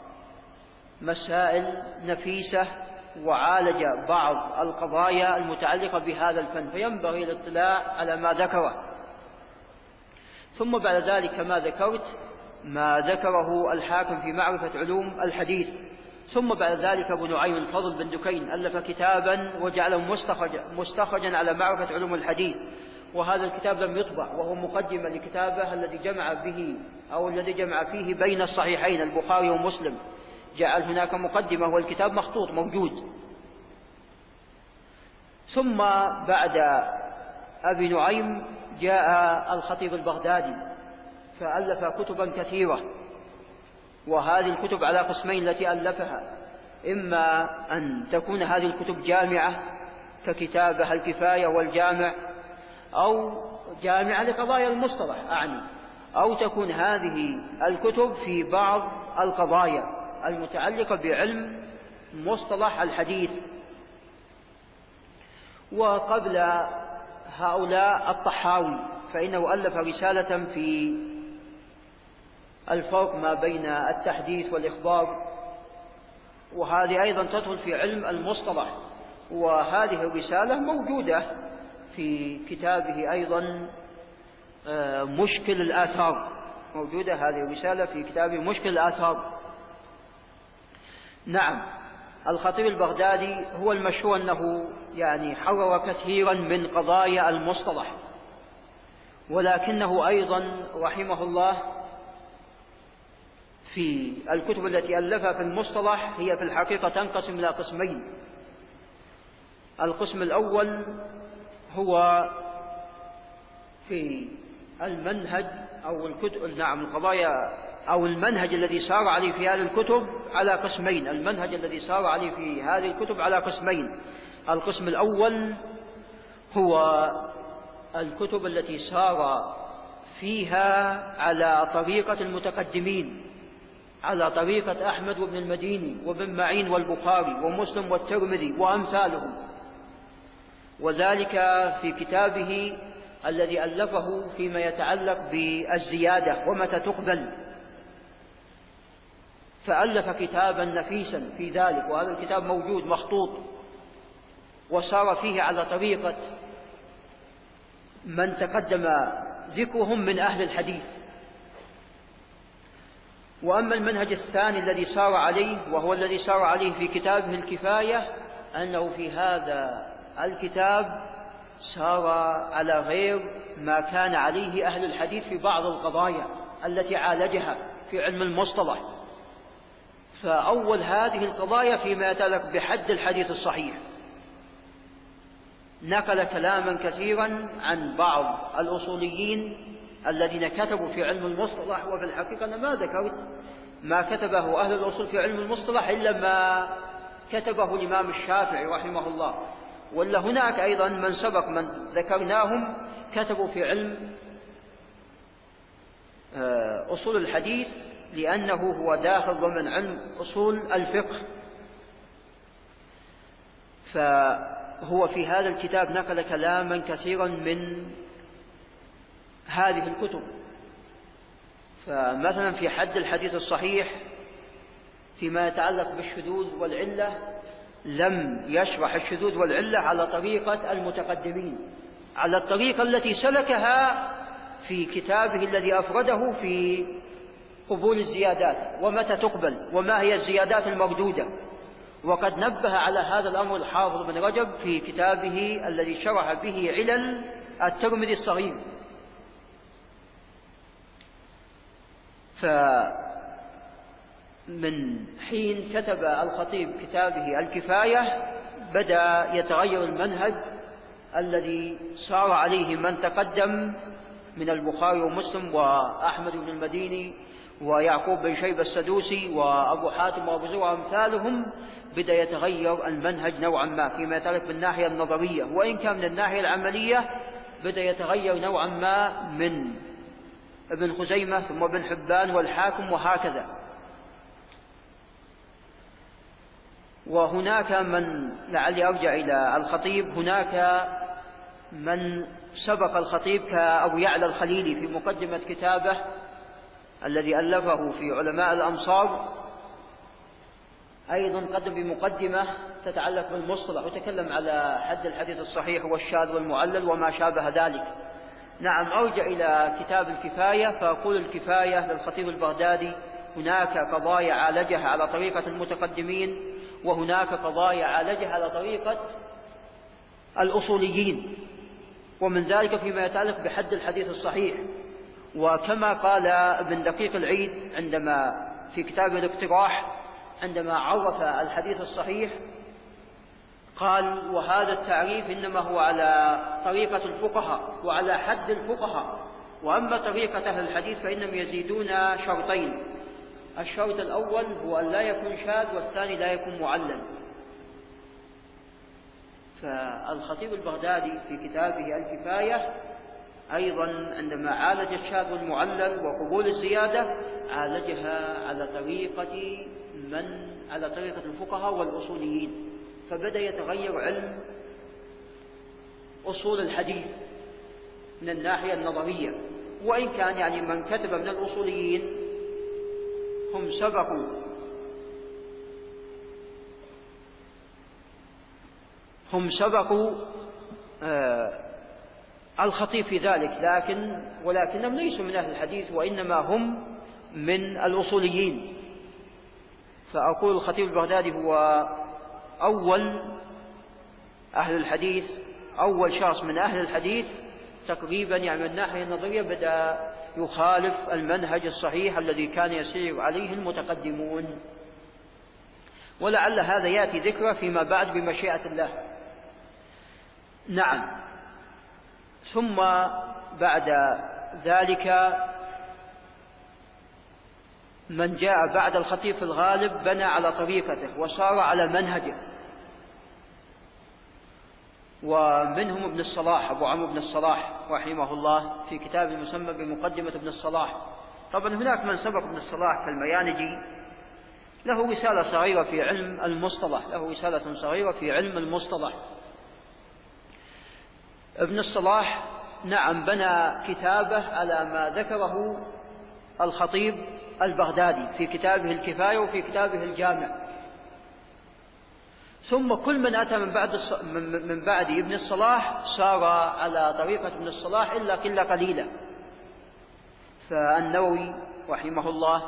مسائل نفيسة وعالج بعض القضايا المتعلقة بهذا الفن، فينبغي الاطلاع على ما ذكره. ثم بعد ذلك كما ذكرت ما ذكره الحاكم في معرفة علوم الحديث. ثم بعد ذلك أبو نعيم الفضل بن دكين ألف كتابا وجعله مستخرجا على معرفة علوم الحديث، وهذا الكتاب لم يطبع، وهو مقدمة لكتابه الذي جمع به أو الذي جمع فيه بين الصحيحين البخاري ومسلم، جعل هناك مقدمة والكتاب مخطوط موجود. ثم بعد أبي نعيم جاء الخطيب البغدادي فألف كتبا كثيرة، وهذه الكتب على قسمين التي ألفها: إما أن تكون هذه الكتب جامعة ككتابه الكفاية والجامع، أو جامعة لقضايا المصطلح أعني، أو تكون هذه الكتب في بعض القضايا المتعلقة بعلم مصطلح الحديث. وقبل هؤلاء الطحاوي فإنه ألف رسالة في الفرق ما بين التحديث والإخبار، وهذه أيضا تدخل في علم المصطلح، وهذه الرسالة موجودة في كتابه أيضا مشكل الآثار، موجودة هذه الرسالة في كتابه مشكل الآثار. نعم، الخطيب البغدادي هو المشهور أنه يعني حرر كثيرا من قضايا المصطلح، ولكنه أيضا رحمه الله في الكتب التي ألفها في المصطلح هي في الحقيقة تنقسم إلى قسمين. القسم الأول هو في المنهج أو الكتب، نعم القضايا أو المنهج الذي سار عليه في هذه الكتب على قسمين. المنهج الذي سار عليه في هذه الكتب على قسمين: القسم الأول هو الكتب التي سار فيها على طريقة المتقدمين، على طريقة أحمد وابن المديني وابن معين والبخاري ومسلم والترمذي وأمثالهم، وذلك في كتابه الذي ألفه فيما يتعلق بالزيادة ومتى تقبل، فألف كتابا نفيسا في ذلك، وهذا الكتاب موجود مخطوط، وسار فيه على طريقة من تقدم ذكرهم من أهل الحديث. وأما المنهج الثاني الذي سار عليه، وهو الذي سار عليه في كتابه الكفاية، أنه في هذا الكتاب سار على غير ما كان عليه أهل الحديث في بعض القضايا التي عالجها في علم المصطلح. فأول هذه القضايا فيما يتعلق بحد الحديث الصحيح، نقل كلاما كثيرا عن بعض الأصوليين الذين كتبوا في علم المصطلح، وفي الحقيقة أنا ما ذكرت ما كتبه أهل الأصول في علم المصطلح إلا ما كتبه الإمام الشافعي رحمه الله، ولا هناك أيضا من سبق من ذكرناهم كتبوا في علم أصول الحديث، لأنه هو داخل ضمن علم أصول الفقه. فهو في هذا الكتاب نقل كلاما كثيرا من هذه الكتب. فمثلا في حد الحديث الصحيح فيما يتعلق بالشذوذ والعلة لم يشرح الشذوذ والعلة على طريقة المتقدمين، على الطريقة التي سلكها في كتابه الذي أفرده في قبول الزيادات ومتى تقبل وما هي الزيادات المردودة. وقد نبه على هذا الأمر الحافظ بن رجب في كتابه الذي شرح به علل الترمذي الصغير. فمن حين كتب الخطيب كتابه الكفاية بدأ يتغير المنهج الذي سار عليه من تقدم من البخاري ومسلم وأحمد بن المديني ويعقوب بن شيبة السدوسي وأبو حاتم وأبو زرع وأمثالهم. بدأ يتغير المنهج نوعا ما فيما يتعلق بالناحية النظرية، وإن كان من الناحية العملية بدأ يتغير نوعا ما من ابن خزيمة ثم ابن حبان والحاكم وهكذا. وهناك من، لعلي أرجع إلى الخطيب، هناك من سبق الخطيب كأبو يعلى الخليلي في مقدمة كتابه الذي ألفه في علماء الأمصار، أيضا قدم بمقدمة تتعلق بالمصطلح وتكلم على حد الحديث الصحيح والشاذ والمعلل وما شابه ذلك. نعم، أرجع إلى كتاب الكفاية فأقول الكفاية للخطيب البغدادي هناك قضايا عالجها على طريقة المتقدمين، وهناك قضايا عالجها على طريقة الأصوليين، ومن ذلك فيما يتعلق بحد الحديث الصحيح. وكما قال ابن دقيق العيد عندما في كتاب الاقتراح عندما عرف الحديث الصحيح قال: وهذا التعريف إنما هو على طريقة الفقهاء وعلى حد الفقهاء، وأما طريقة أهل الحديث فإنهم يزيدون شرطين: الشرط الأول هو أن لا يكون شاذ، والثاني لا يكون معلل. فالخطيب البغدادي في كتابه الكفاية أيضا عندما عالج الشاذ والمعلل وقبول الزيادة عالجها على طريقة الفقهاء والأصوليين، فبدأ يتغير علم أصول الحديث من الناحية النظرية، وإن كان من كتب من الأصوليين هم سبقوا الخطيب في ذلك، ولكنهم ليسوا من أهل الحديث، وإنما هم من الأصوليين. فأقول الخطيب البغدادي هو أول أهل الحديث، أول شخص من أهل الحديث تقريبا من الناحية النظرية بدأ يخالف المنهج الصحيح الذي كان يسير عليه المتقدمون، ولعل هذا يأتي ذكره فيما بعد بمشيئة الله. نعم. ثم بعد ذلك من جاء بعد الخطيب في الغالب بنى على طريقته وصار على منهجه، ومنهم ابن الصلاح، أبو عمرو بن الصلاح رحمه الله في كتاب المسمى بمقدمة ابن الصلاح. طبعا هناك من سبق ابن الصلاح كالميانجي، له رسالة صغيرة في علم المصطلح، ابن الصلاح نعم بنى كتابه على ما ذكره الخطيب البغدادي في كتابه الكفاية وفي كتابه الجامع. ثم كل من أتى من بعد ابن الصلاح صار على طريقة ابن الصلاح إلا قلة قليلة. فالنووي رحمه الله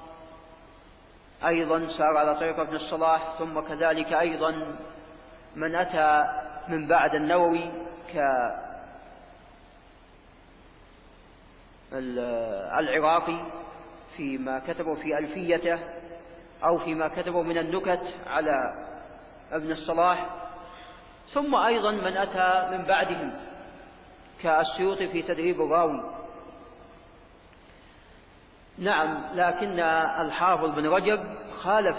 أيضا سار على طريقة ابن الصلاح، ثم كذلك أيضا من أتى من بعد النووي كالعراقي فيما كتبه في ألفيته أو فيما كتبه من النكت على ابن الصلاح، ثم أيضا من أتى من بعدهم كالسيوطي في تدريب الراوي. نعم، لكن الحافظ بن رجب خالف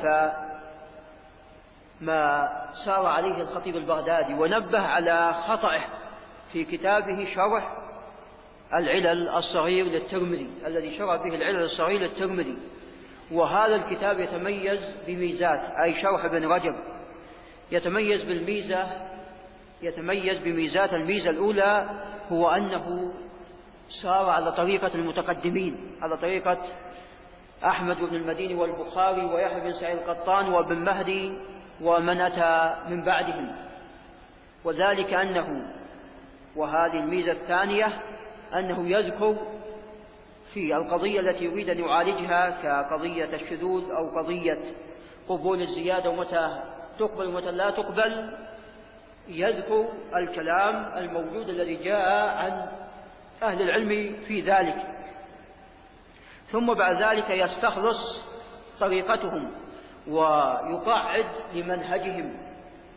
ما سار عليه الخطيب البغدادي ونبه على خطئه في كتابه شرح العلل الصغير للترمذي، الذي شرح به العلل الصغير للترمذي. وهذا الكتاب يتميز بميزات، أي شرح ابن رجب يتميز بميزات. الميزة الأولى هو أنه سار على طريقة المتقدمين، على طريقة أحمد بن المديني والبخاري ويحيى بن سعيد القطان وابن مهدي ومن أتى من بعدهم. وذلك وهذه الميزة الثانية أنه يذكر في القضية التي يريد أن يعالجها كقضية الشذوذ أو قضية قبول الزيادة ومتى تقبل ومتى لا تقبل، يذكر الكلام الموجود الذي جاء عن أهل العلم في ذلك، ثم بعد ذلك يستخلص طريقتهم ويقعد لمنهجهم.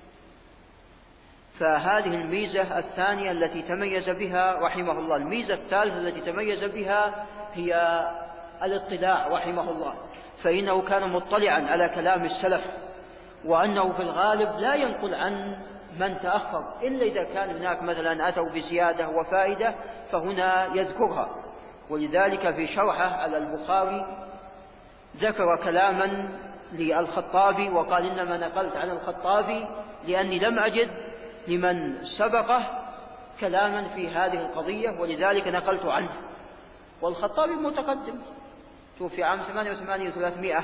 فهذه الميزة الثانية التي تميز بها رحمه الله. الميزة الثالثة التي تميز بها هي الاطلاع رحمه الله، فإنه كان مطلعا على كلام السلف، وأنه في الغالب لا ينقل عن من تأخر إلا إذا كان هناك مثلا أتوا بزيادة وفائدة فهنا يذكرها. ولذلك في شرحه على البخاري ذكر كلاما للخطابي وقال: إنما نقلت عن الخطابي لأني لم أجد لمن سبقه كلاما في هذه القضية ولذلك نقلت عنه. والخطابي متقدم، توفي عام 88 و300.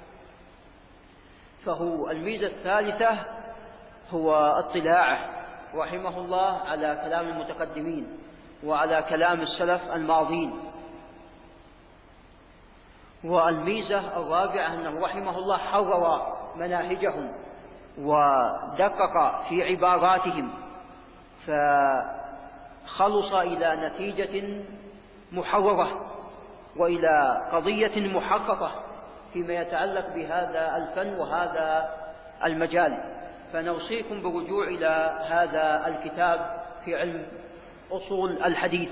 فهو الميزة الثالثة هو اطلاعه رحمه الله على كلام المتقدمين وعلى كلام السلف الماضين. والميزة الرابعة أنه رحمه الله حرر مناهجهم ودقق في عباراتهم، فخلص إلى نتيجة محررة وإلى قضية محققة فيما يتعلق بهذا الفن وهذا المجال. فنوصيكم بالرجوع إلى هذا الكتاب في علم أصول الحديث،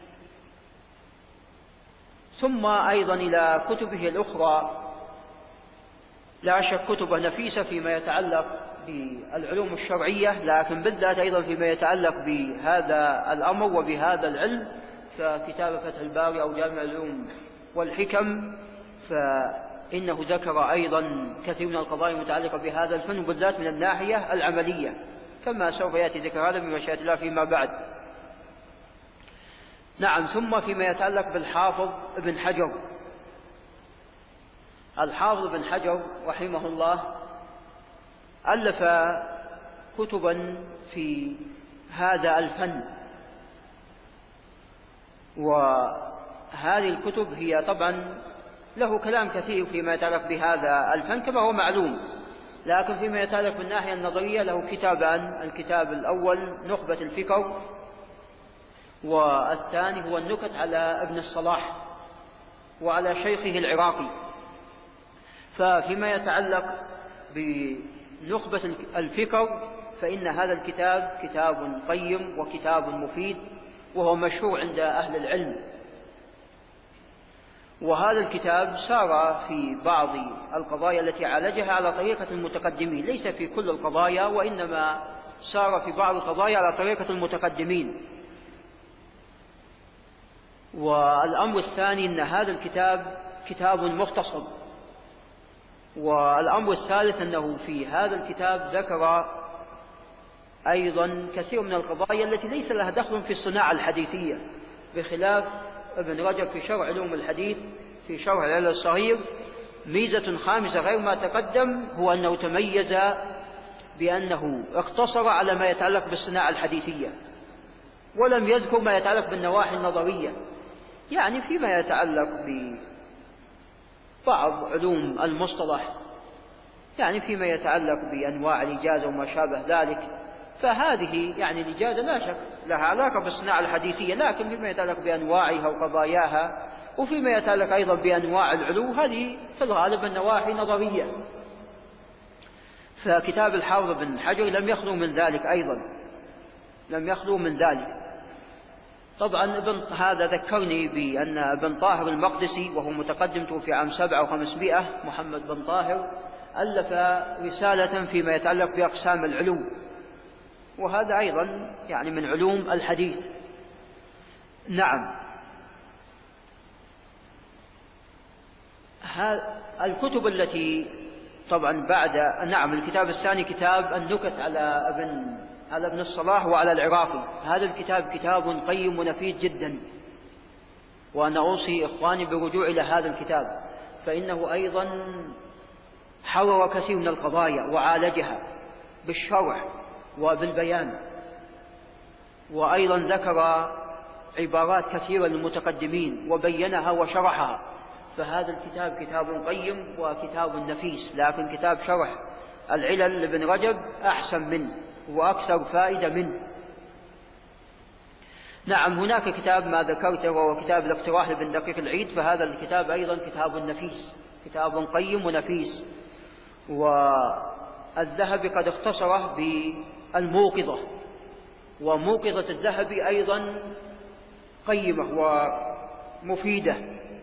ثم أيضا إلى كتبه الأخرى، لا شك كتبه نفيسة فيما يتعلق بالعلوم الشرعية، لكن بالذات أيضا فيما يتعلق بهذا الأمر وبهذا العلم، فكتاب فتح الباري أو جامع العلوم والحكم، فإنه ذكر أيضا كثير من القضايا المتعلقة بهذا الفن، وبالذات من الناحية العملية، كما سوف يأتي ذكر هذا بمشيئة الله فيما بعد. نعم. ثم فيما يتعلق بالحافظ ابن حجر، الحافظ ابن حجر رحمه الله ألف كتبا في هذا الفن، وهذه الكتب هي طبعا له كلام كثير فيما يتعلق بهذا الفن كما هو معلوم، لكن فيما يتعلق بالناحية النظرية له كتابان: الكتاب الأول نخبة الفكر، والثاني هو النكت على ابن الصلاح وعلى شيخه العراقي. ففيما يتعلق بنخبة الفكر فإن هذا الكتاب كتاب قيم وكتاب مفيد، وهو مشهور عند أهل العلم. وهذا الكتاب سار في بعض القضايا التي عالجها على طريقة المتقدمين، ليس في كل القضايا، وإنما سار في بعض القضايا على طريقة المتقدمين. والأمر الثاني أن هذا الكتاب كتاب مختصر. والأمر الثالث أنه في هذا الكتاب ذكر أيضا كثير من القضايا التي ليس لها دخل في الصناعة الحديثية، بخلاف ابن رجب في شرح علوم الحديث في شرح العلل الصغير. ميزة خامسة غير ما تقدم هو أنه تميز بأنه اقتصر على ما يتعلق بالصناعة الحديثية، ولم يذكر ما يتعلق بالنواحي النظرية، يعني فيما يتعلق ببعض علوم المصطلح، يعني فيما يتعلق بأنواع الإجازة وما شابه ذلك، فهذه يعني الإجازة لا شك لها علاقة بالصناعة الحديثية، لكن فيما يتعلق بأنواعها وقضاياها، وفيما يتعلق أيضا بأنواع العلو، هذه في الغالب النواحي نظرية. فكتاب الحافظ بن حجر لم يخلو من ذلك، أيضا لم يخلو من ذلك. طبعا هذا ذكرني بأن ابن طاهر المقدسي، وهو متقدم توفي عام 700 محمد بن طاهر، ألف رسالة فيما يتعلق بأقسام العلو، وهذا أيضا يعني من علوم الحديث. نعم. الكتب التي طبعا بعد الكتاب الثاني كتاب النكت على ابن الصلاح وعلى العراقي. هذا الكتاب كتاب قيم ونفيد جدا، وأنا أوصي إخواني بالرجوع إلى هذا الكتاب، فإنه أيضا حرر كثير من القضايا وعالجها بالشرح وبالبيان، وأيضا ذكر عبارات كثيرة للمتقدمين وبينها وشرحها. فهذا الكتاب كتاب قيم وكتاب نفيس، لكن كتاب شرح العلل لابن رجب أحسن منه وأكثر فائدة منه. نعم. هناك كتاب ما ذكرته وهو كتاب الاقتراح لابن دقيق العيد، فهذا الكتاب أيضا كتاب نفيس، كتاب قيم ونفيس. والذهبي قد اختصره بالموقظة، وموقظة الذهبي أيضا قيمة ومفيدة.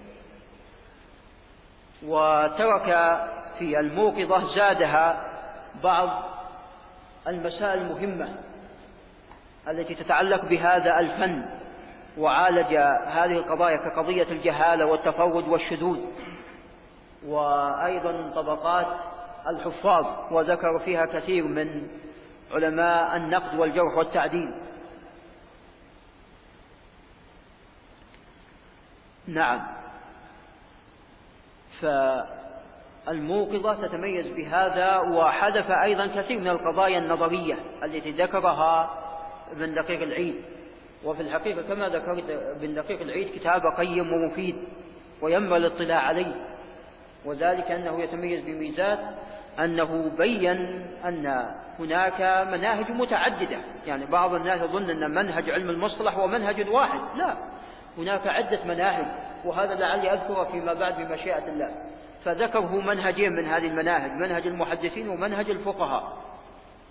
وترك في الموقظة زادها بعض المسائل المهمة التي تتعلق بهذا الفن، وعالج هذه القضايا كقضية الجهالة والتفرد والشذوذ، وأيضا طبقات الحفاظ، وذكر فيها كثير من علماء النقد والجرح والتعديل. نعم. فالموقظة تتميز بهذا، وحذف أيضا كثير من القضايا النظرية التي ذكرها ابن دقيق العيد. وفي الحقيقة كما ذكرت ابن دقيق العيد كتاب قيم ومفيد وينبغي الاطلاع عليه، وذلك أنه يتميز بميزات أنه بين أن هناك مناهج متعددة. يعني بعض الناس يظن أن منهج علم المصطلح هو منهج واحد، لا، هناك عدة مناهج، وهذا لعلي أذكره فيما بعد بمشيئة الله. فذكره منهجين من هذه المناهج: منهج المحدثين ومنهج الفقهاء.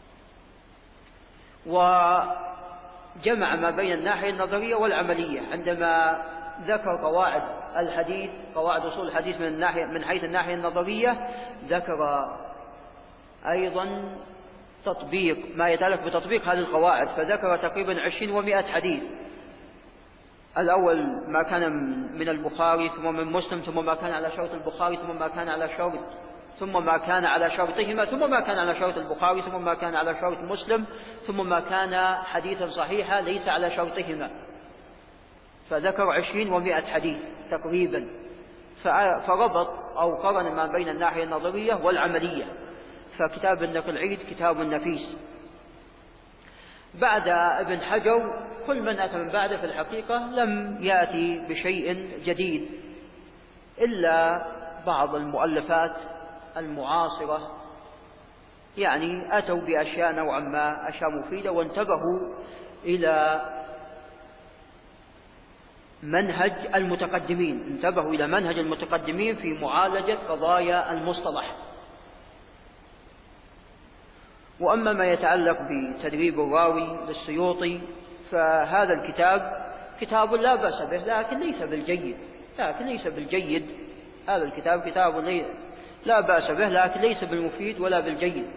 وجمع ما بين الناحية النظرية والعملية عندما ذكر قواعد الحديث، قواعد أصول الحديث من حيث الناحية النظرية، ذكر أيضا تطبيق ما يتعلق بتطبيق هذه القواعد، فذكر تقريبا 20 و100 حديث. الأول ما كان من البخاري، ثم من مسلم، ثم ما كان على شرط البخاري، ثم ما كان على شرطهما، ثم ما كان على شرط البخاري، ثم ما كان على شرط مسلم، ثم ما كان حديثا صحيحا ليس على شرطهما، فذكر 20 و100 حديث تقريبا. فربط أو قرن ما بين الناحية النظرية والعملية، فكتاب النقل عيد كتاب نفيس. بعد ابن حجر كل من أتى من بعده في الحقيقة لم يأتي بشيء جديد، إلا بعض المؤلفات المعاصرة يعني أتوا بأشياء نوعا ما أشياء مفيدة، وانتبهوا إلى منهج المتقدمين في معالجة قضايا المصطلح. وأما ما يتعلق بتدريب الراوي للسيوطي فهذا الكتاب كتاب لا بأس به، لكن ليس بالجيد. هذا الكتاب كتاب لا بأس به، لكن ليس بالمفيد ولا بالجيد.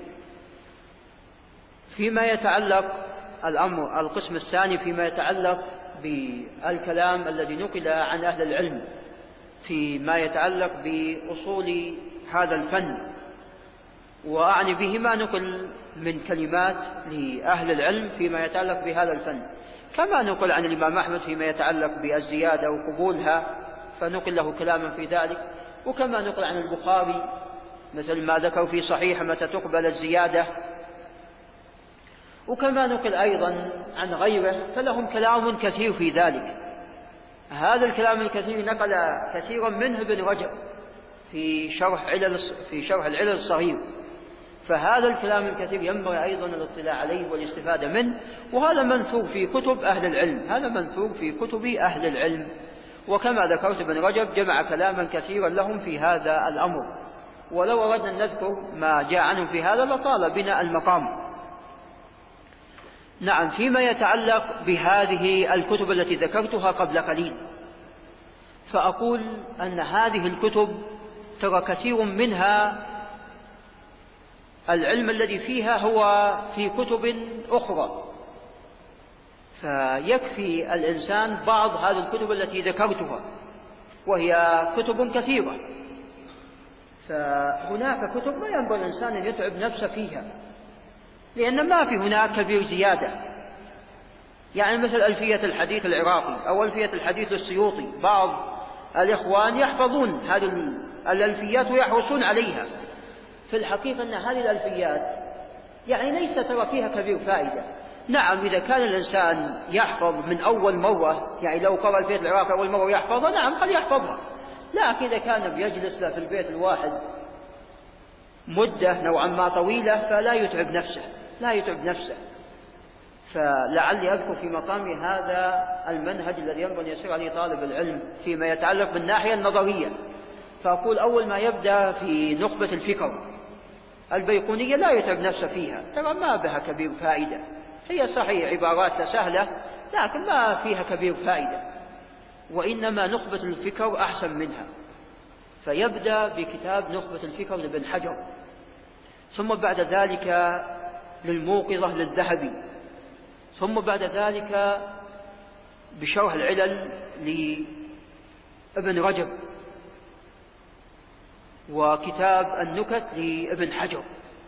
فيما يتعلق القسم الثاني فيما يتعلق بالكلام الذي نقل عن أهل العلم فيما يتعلق بأصول هذا الفن، وأعني به ما نقل من كلمات لأهل العلم فيما يتعلق بهذا الفن، كما نقل عن الإمام أحمد فيما يتعلق بالزيادة وقبولها فنقل له كلاما في ذلك، وكما نقل عن البخاري مثل ما ذكر في صحيح متى تقبل الزيادة، وكما نقل أيضا عن غيره، فلهم كلام كثير في ذلك. هذا الكلام الكثير نقل كثيرا منه ابن رجب في شرح العلل الصغير، فهذا الكلام الكثير ينبغي أيضا الاطلاع عليه والاستفادة منه، وهذا منثور في كتب أهل العلم. وكما ذكرت ابن رجب جمع كلاما كثيرا لهم في هذا الأمر، ولو أردنا أن نذكر ما جاء عنهم في هذا لطال بنا المقام. نعم، فيما يتعلق بهذه الكتب التي ذكرتها قبل قليل، فأقول أن هذه الكتب ترى كثير منها العلم الذي فيها هو في كتب أخرى، فيكفي الإنسان بعض هذه الكتب التي ذكرتها، وهي كتب كثيرة. فهناك كتب ما ينبغي الإنسان أن يتعب نفسه فيها، لأن ما في هناك كبير زيادة. يعني مثل ألفية الحديث العراقي أو ألفية الحديث للسيوطي، بعض الإخوان يحفظون هذه الألفيات ويحرصون عليها. في الحقيقة أن هذه الألفيات يعني ليس ترى فيها كبير فائدة. نعم، إذا كان الإنسان يحفظ من أول مرة، يعني لو قرأ ألفية العراقي أول مرة يحفظها، نعم قد يحفظها، لكن إذا كان بيجلس له في البيت الواحد مدة نوعا ما طويلة فلا يتعب نفسه. فلعلي أذكر في مقامي هذا المنهج الذي ينبغي أن يسير عليه طالب العلم فيما يتعلق بالناحية النظرية. فأقول أول ما يبدأ في نخبة الفكر البيقونية لا يتعب نفسه فيها، ترى ما بها كبير فائدة، هي صحيح عبارات سهلة لكن ما فيها كبير فائدة، وإنما نخبة الفكر أحسن منها. فيبدأ بكتاب نخبة الفكر لابن حجر، ثم بعد ذلك للموقظة للذهبي، ثم بعد ذلك بشرح العلل لابن رجب، وكتاب النكت لابن حجر.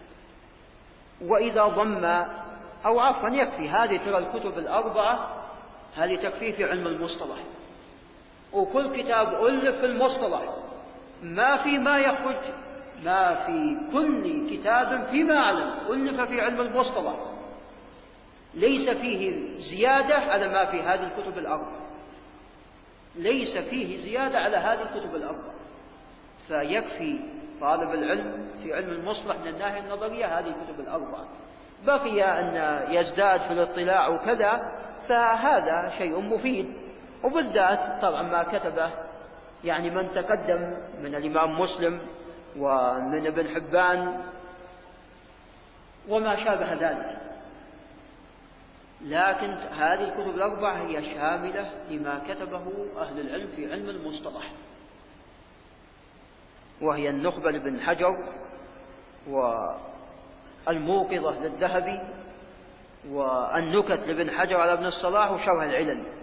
وإذا ضم أو عفوا يكفي هذه ترى الكتب الأربعة هذه تكفي في علم المصطلح، وكل كتاب ألف في المصطلح ما في كل كتاب فيما أعلم ألف في علم المصطلح ليس فيه زيادة على ما في هذه الكتب الأربعة، فيكفي طالب العلم في علم المصطلح من الناحية النظرية هذه الكتب الأربعة. بقي أن يزداد في الاطلاع وكذا، فهذا شيء مفيد، وبالذات طبعا ما كتبه يعني من تقدم من الإمام مسلم ومن ابن حبان وما شابه ذلك. لكن هذه الكتب الأربعة هي شاملة لما كتبه أهل العلم في علم المصطلح، وهي النخبة لابن حجر، والموقظة للذهبي، والنكت لابن حجر على ابن الصلاح، وشرح العلل.